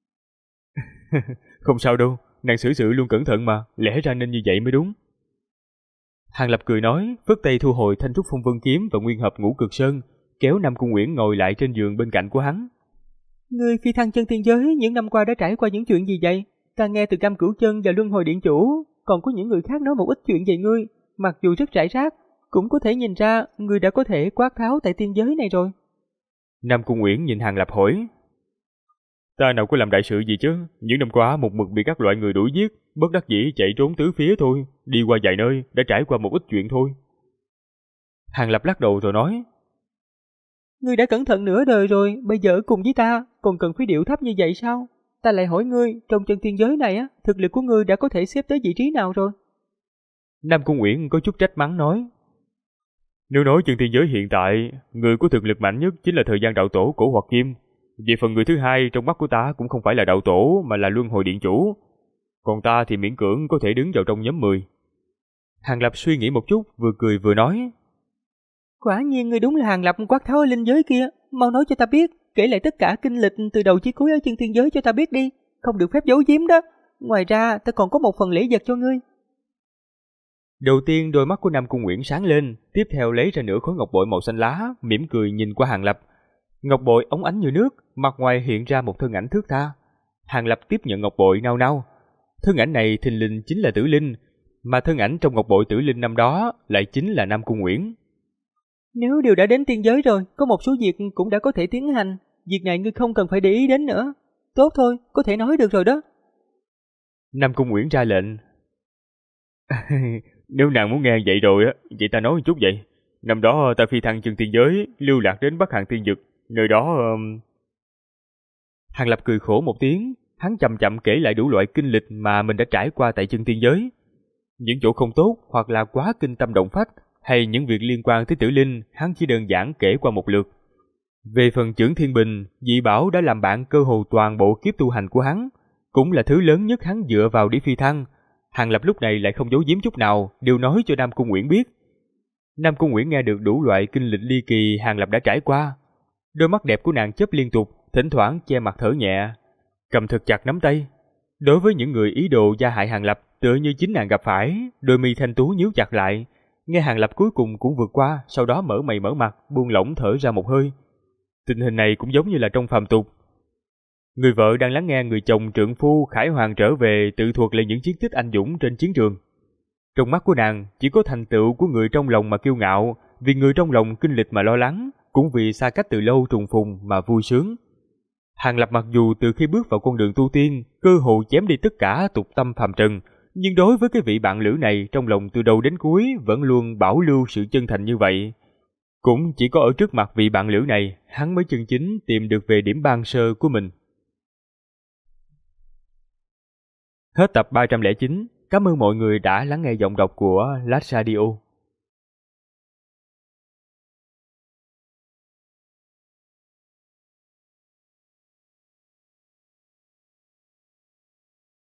Không sao đâu, nàng xử sự luôn cẩn thận mà, lẽ ra nên như vậy mới đúng. Hàng Lập cười nói, phất tay thu hồi thanh trúc phong vân kiếm và nguyên hợp ngũ cực sơn, kéo Nam Cung Uyển ngồi lại trên giường bên cạnh của hắn. Ngươi phi thăng chân tiên giới những năm qua đã trải qua những chuyện gì vậy? Ta nghe từ Cam Cửu Chân và Luân Hồi Điện Chủ, còn có những người khác nói một ít chuyện về ngươi, mặc dù rất rải rác, cũng có thể nhìn ra ngươi đã có thể quát tháo tại tiên giới này rồi. Nam Cung Uyển nhìn Hàng Lập hỏi, ta nào có làm đại sự gì chứ, những năm qua một mực bị các loại người đuổi giết, bất đắc dĩ chạy trốn tứ phía thôi, đi qua vài nơi, đã trải qua một ít chuyện thôi. Hàng Lập lắc đầu rồi nói, ngươi đã cẩn thận nửa đời rồi, bây giờ cùng với ta, còn cần phải điệu thấp như vậy sao? Ta lại hỏi ngươi, trong chân tiên giới này thực lực của ngươi đã có thể xếp tới vị trí nào rồi? Nam Cung Uyển có chút trách mắng nói, nếu nói chân tiên giới hiện tại, người có thực lực mạnh nhất chính là thời gian đạo tổ Cổ Hoặc Kim. Về phần người thứ hai trong mắt của ta cũng không phải là đạo tổ mà là Luân Hồi Điện Chủ. Còn ta thì miễn cưỡng có thể đứng vào trong nhóm 10. Hàng Lập suy nghĩ một chút, vừa cười vừa nói, quả nhiên ngươi đúng là Hàng Lập quát tháo ở linh giới kia, mau nói cho ta biết, kể lại tất cả kinh lịch từ đầu chí cuối ở chân tiên giới cho ta biết đi, không được phép giấu giếm đó. Ngoài ra ta còn có một phần lễ vật cho ngươi. Đầu tiên đôi mắt của Nam Cung Uyển sáng lên, tiếp theo lấy ra nửa khối ngọc bội màu xanh lá, mỉm cười nhìn qua Hàng Lập. Ngọc bội óng ánh như nước, mặt ngoài hiện ra một thân ảnh thướt tha. Hàng Lập tiếp nhận ngọc bội nao nao. Thân ảnh này thình lình chính là Tử Linh, mà thân ảnh trong ngọc bội Tử Linh năm đó lại chính là Nam Cung Uyển. Nếu đều đã đến tiên giới rồi, có một số việc cũng đã có thể tiến hành, việc này ngươi không cần phải để ý đến nữa. Tốt thôi, có thể nói được rồi đó. Nam Cung Uyển ra lệnh. Nếu nàng muốn nghe vậy rồi vậy ta nói một chút vậy. Năm đó ta phi thăng chân tiên giới, lưu lạc đến Bắc Hàng Tiên Vực, nơi đó... Hàng Lập cười khổ một tiếng, hắn chậm chậm kể lại đủ loại kinh lịch mà mình đã trải qua tại chân tiên giới. Những chỗ không tốt hoặc là quá kinh tâm động phách, hay những việc liên quan tới Tử Linh, hắn chỉ đơn giản kể qua một lượt. Về phần Chưởng Thiên Bình, dị bảo đã làm bạn cơ hồ toàn bộ kiếp tu hành của hắn, cũng là thứ lớn nhất hắn dựa vào để phi thăng. Hàng Lập lúc này lại không giấu giếm chút nào, đều nói cho Nam Cung Uyển biết. Nam Cung Uyển nghe được đủ loại kinh lịch ly kỳ Hàng Lập đã trải qua. Đôi mắt đẹp của nàng chớp liên tục, thỉnh thoảng che mặt thở nhẹ, cầm thật chặt nắm tay. Đối với những người ý đồ gia hại Hàng Lập, tựa như chính nàng gặp phải, đôi mi thanh tú nhíu chặt lại. Nghe Hàng Lập cuối cùng cũng vượt qua, sau đó mở mày mở mặt, buông lỏng thở ra một hơi. Tình hình này cũng giống như là trong phàm tục. Người vợ đang lắng nghe người chồng trượng phu khải hoàn trở về tự thuật lại những chiến tích anh dũng trên chiến trường. Trong mắt của nàng chỉ có thành tựu của người trong lòng mà kiêu ngạo, vì người trong lòng kinh lịch mà lo lắng, cũng vì xa cách từ lâu trùng phùng mà vui sướng. Hàng Lập mặc dù từ khi bước vào con đường tu tiên, cơ hồ chém đi tất cả tục tâm phàm trần, nhưng đối với cái vị bạn lữ này trong lòng từ đầu đến cuối vẫn luôn bảo lưu sự chân thành như vậy. Cũng chỉ có ở trước mặt vị bạn lữ này, hắn mới chân chính tìm được về điểm ban sơ của mình. Hết tập 309, cảm ơn mọi người đã lắng nghe giọng đọc của Lát Radio.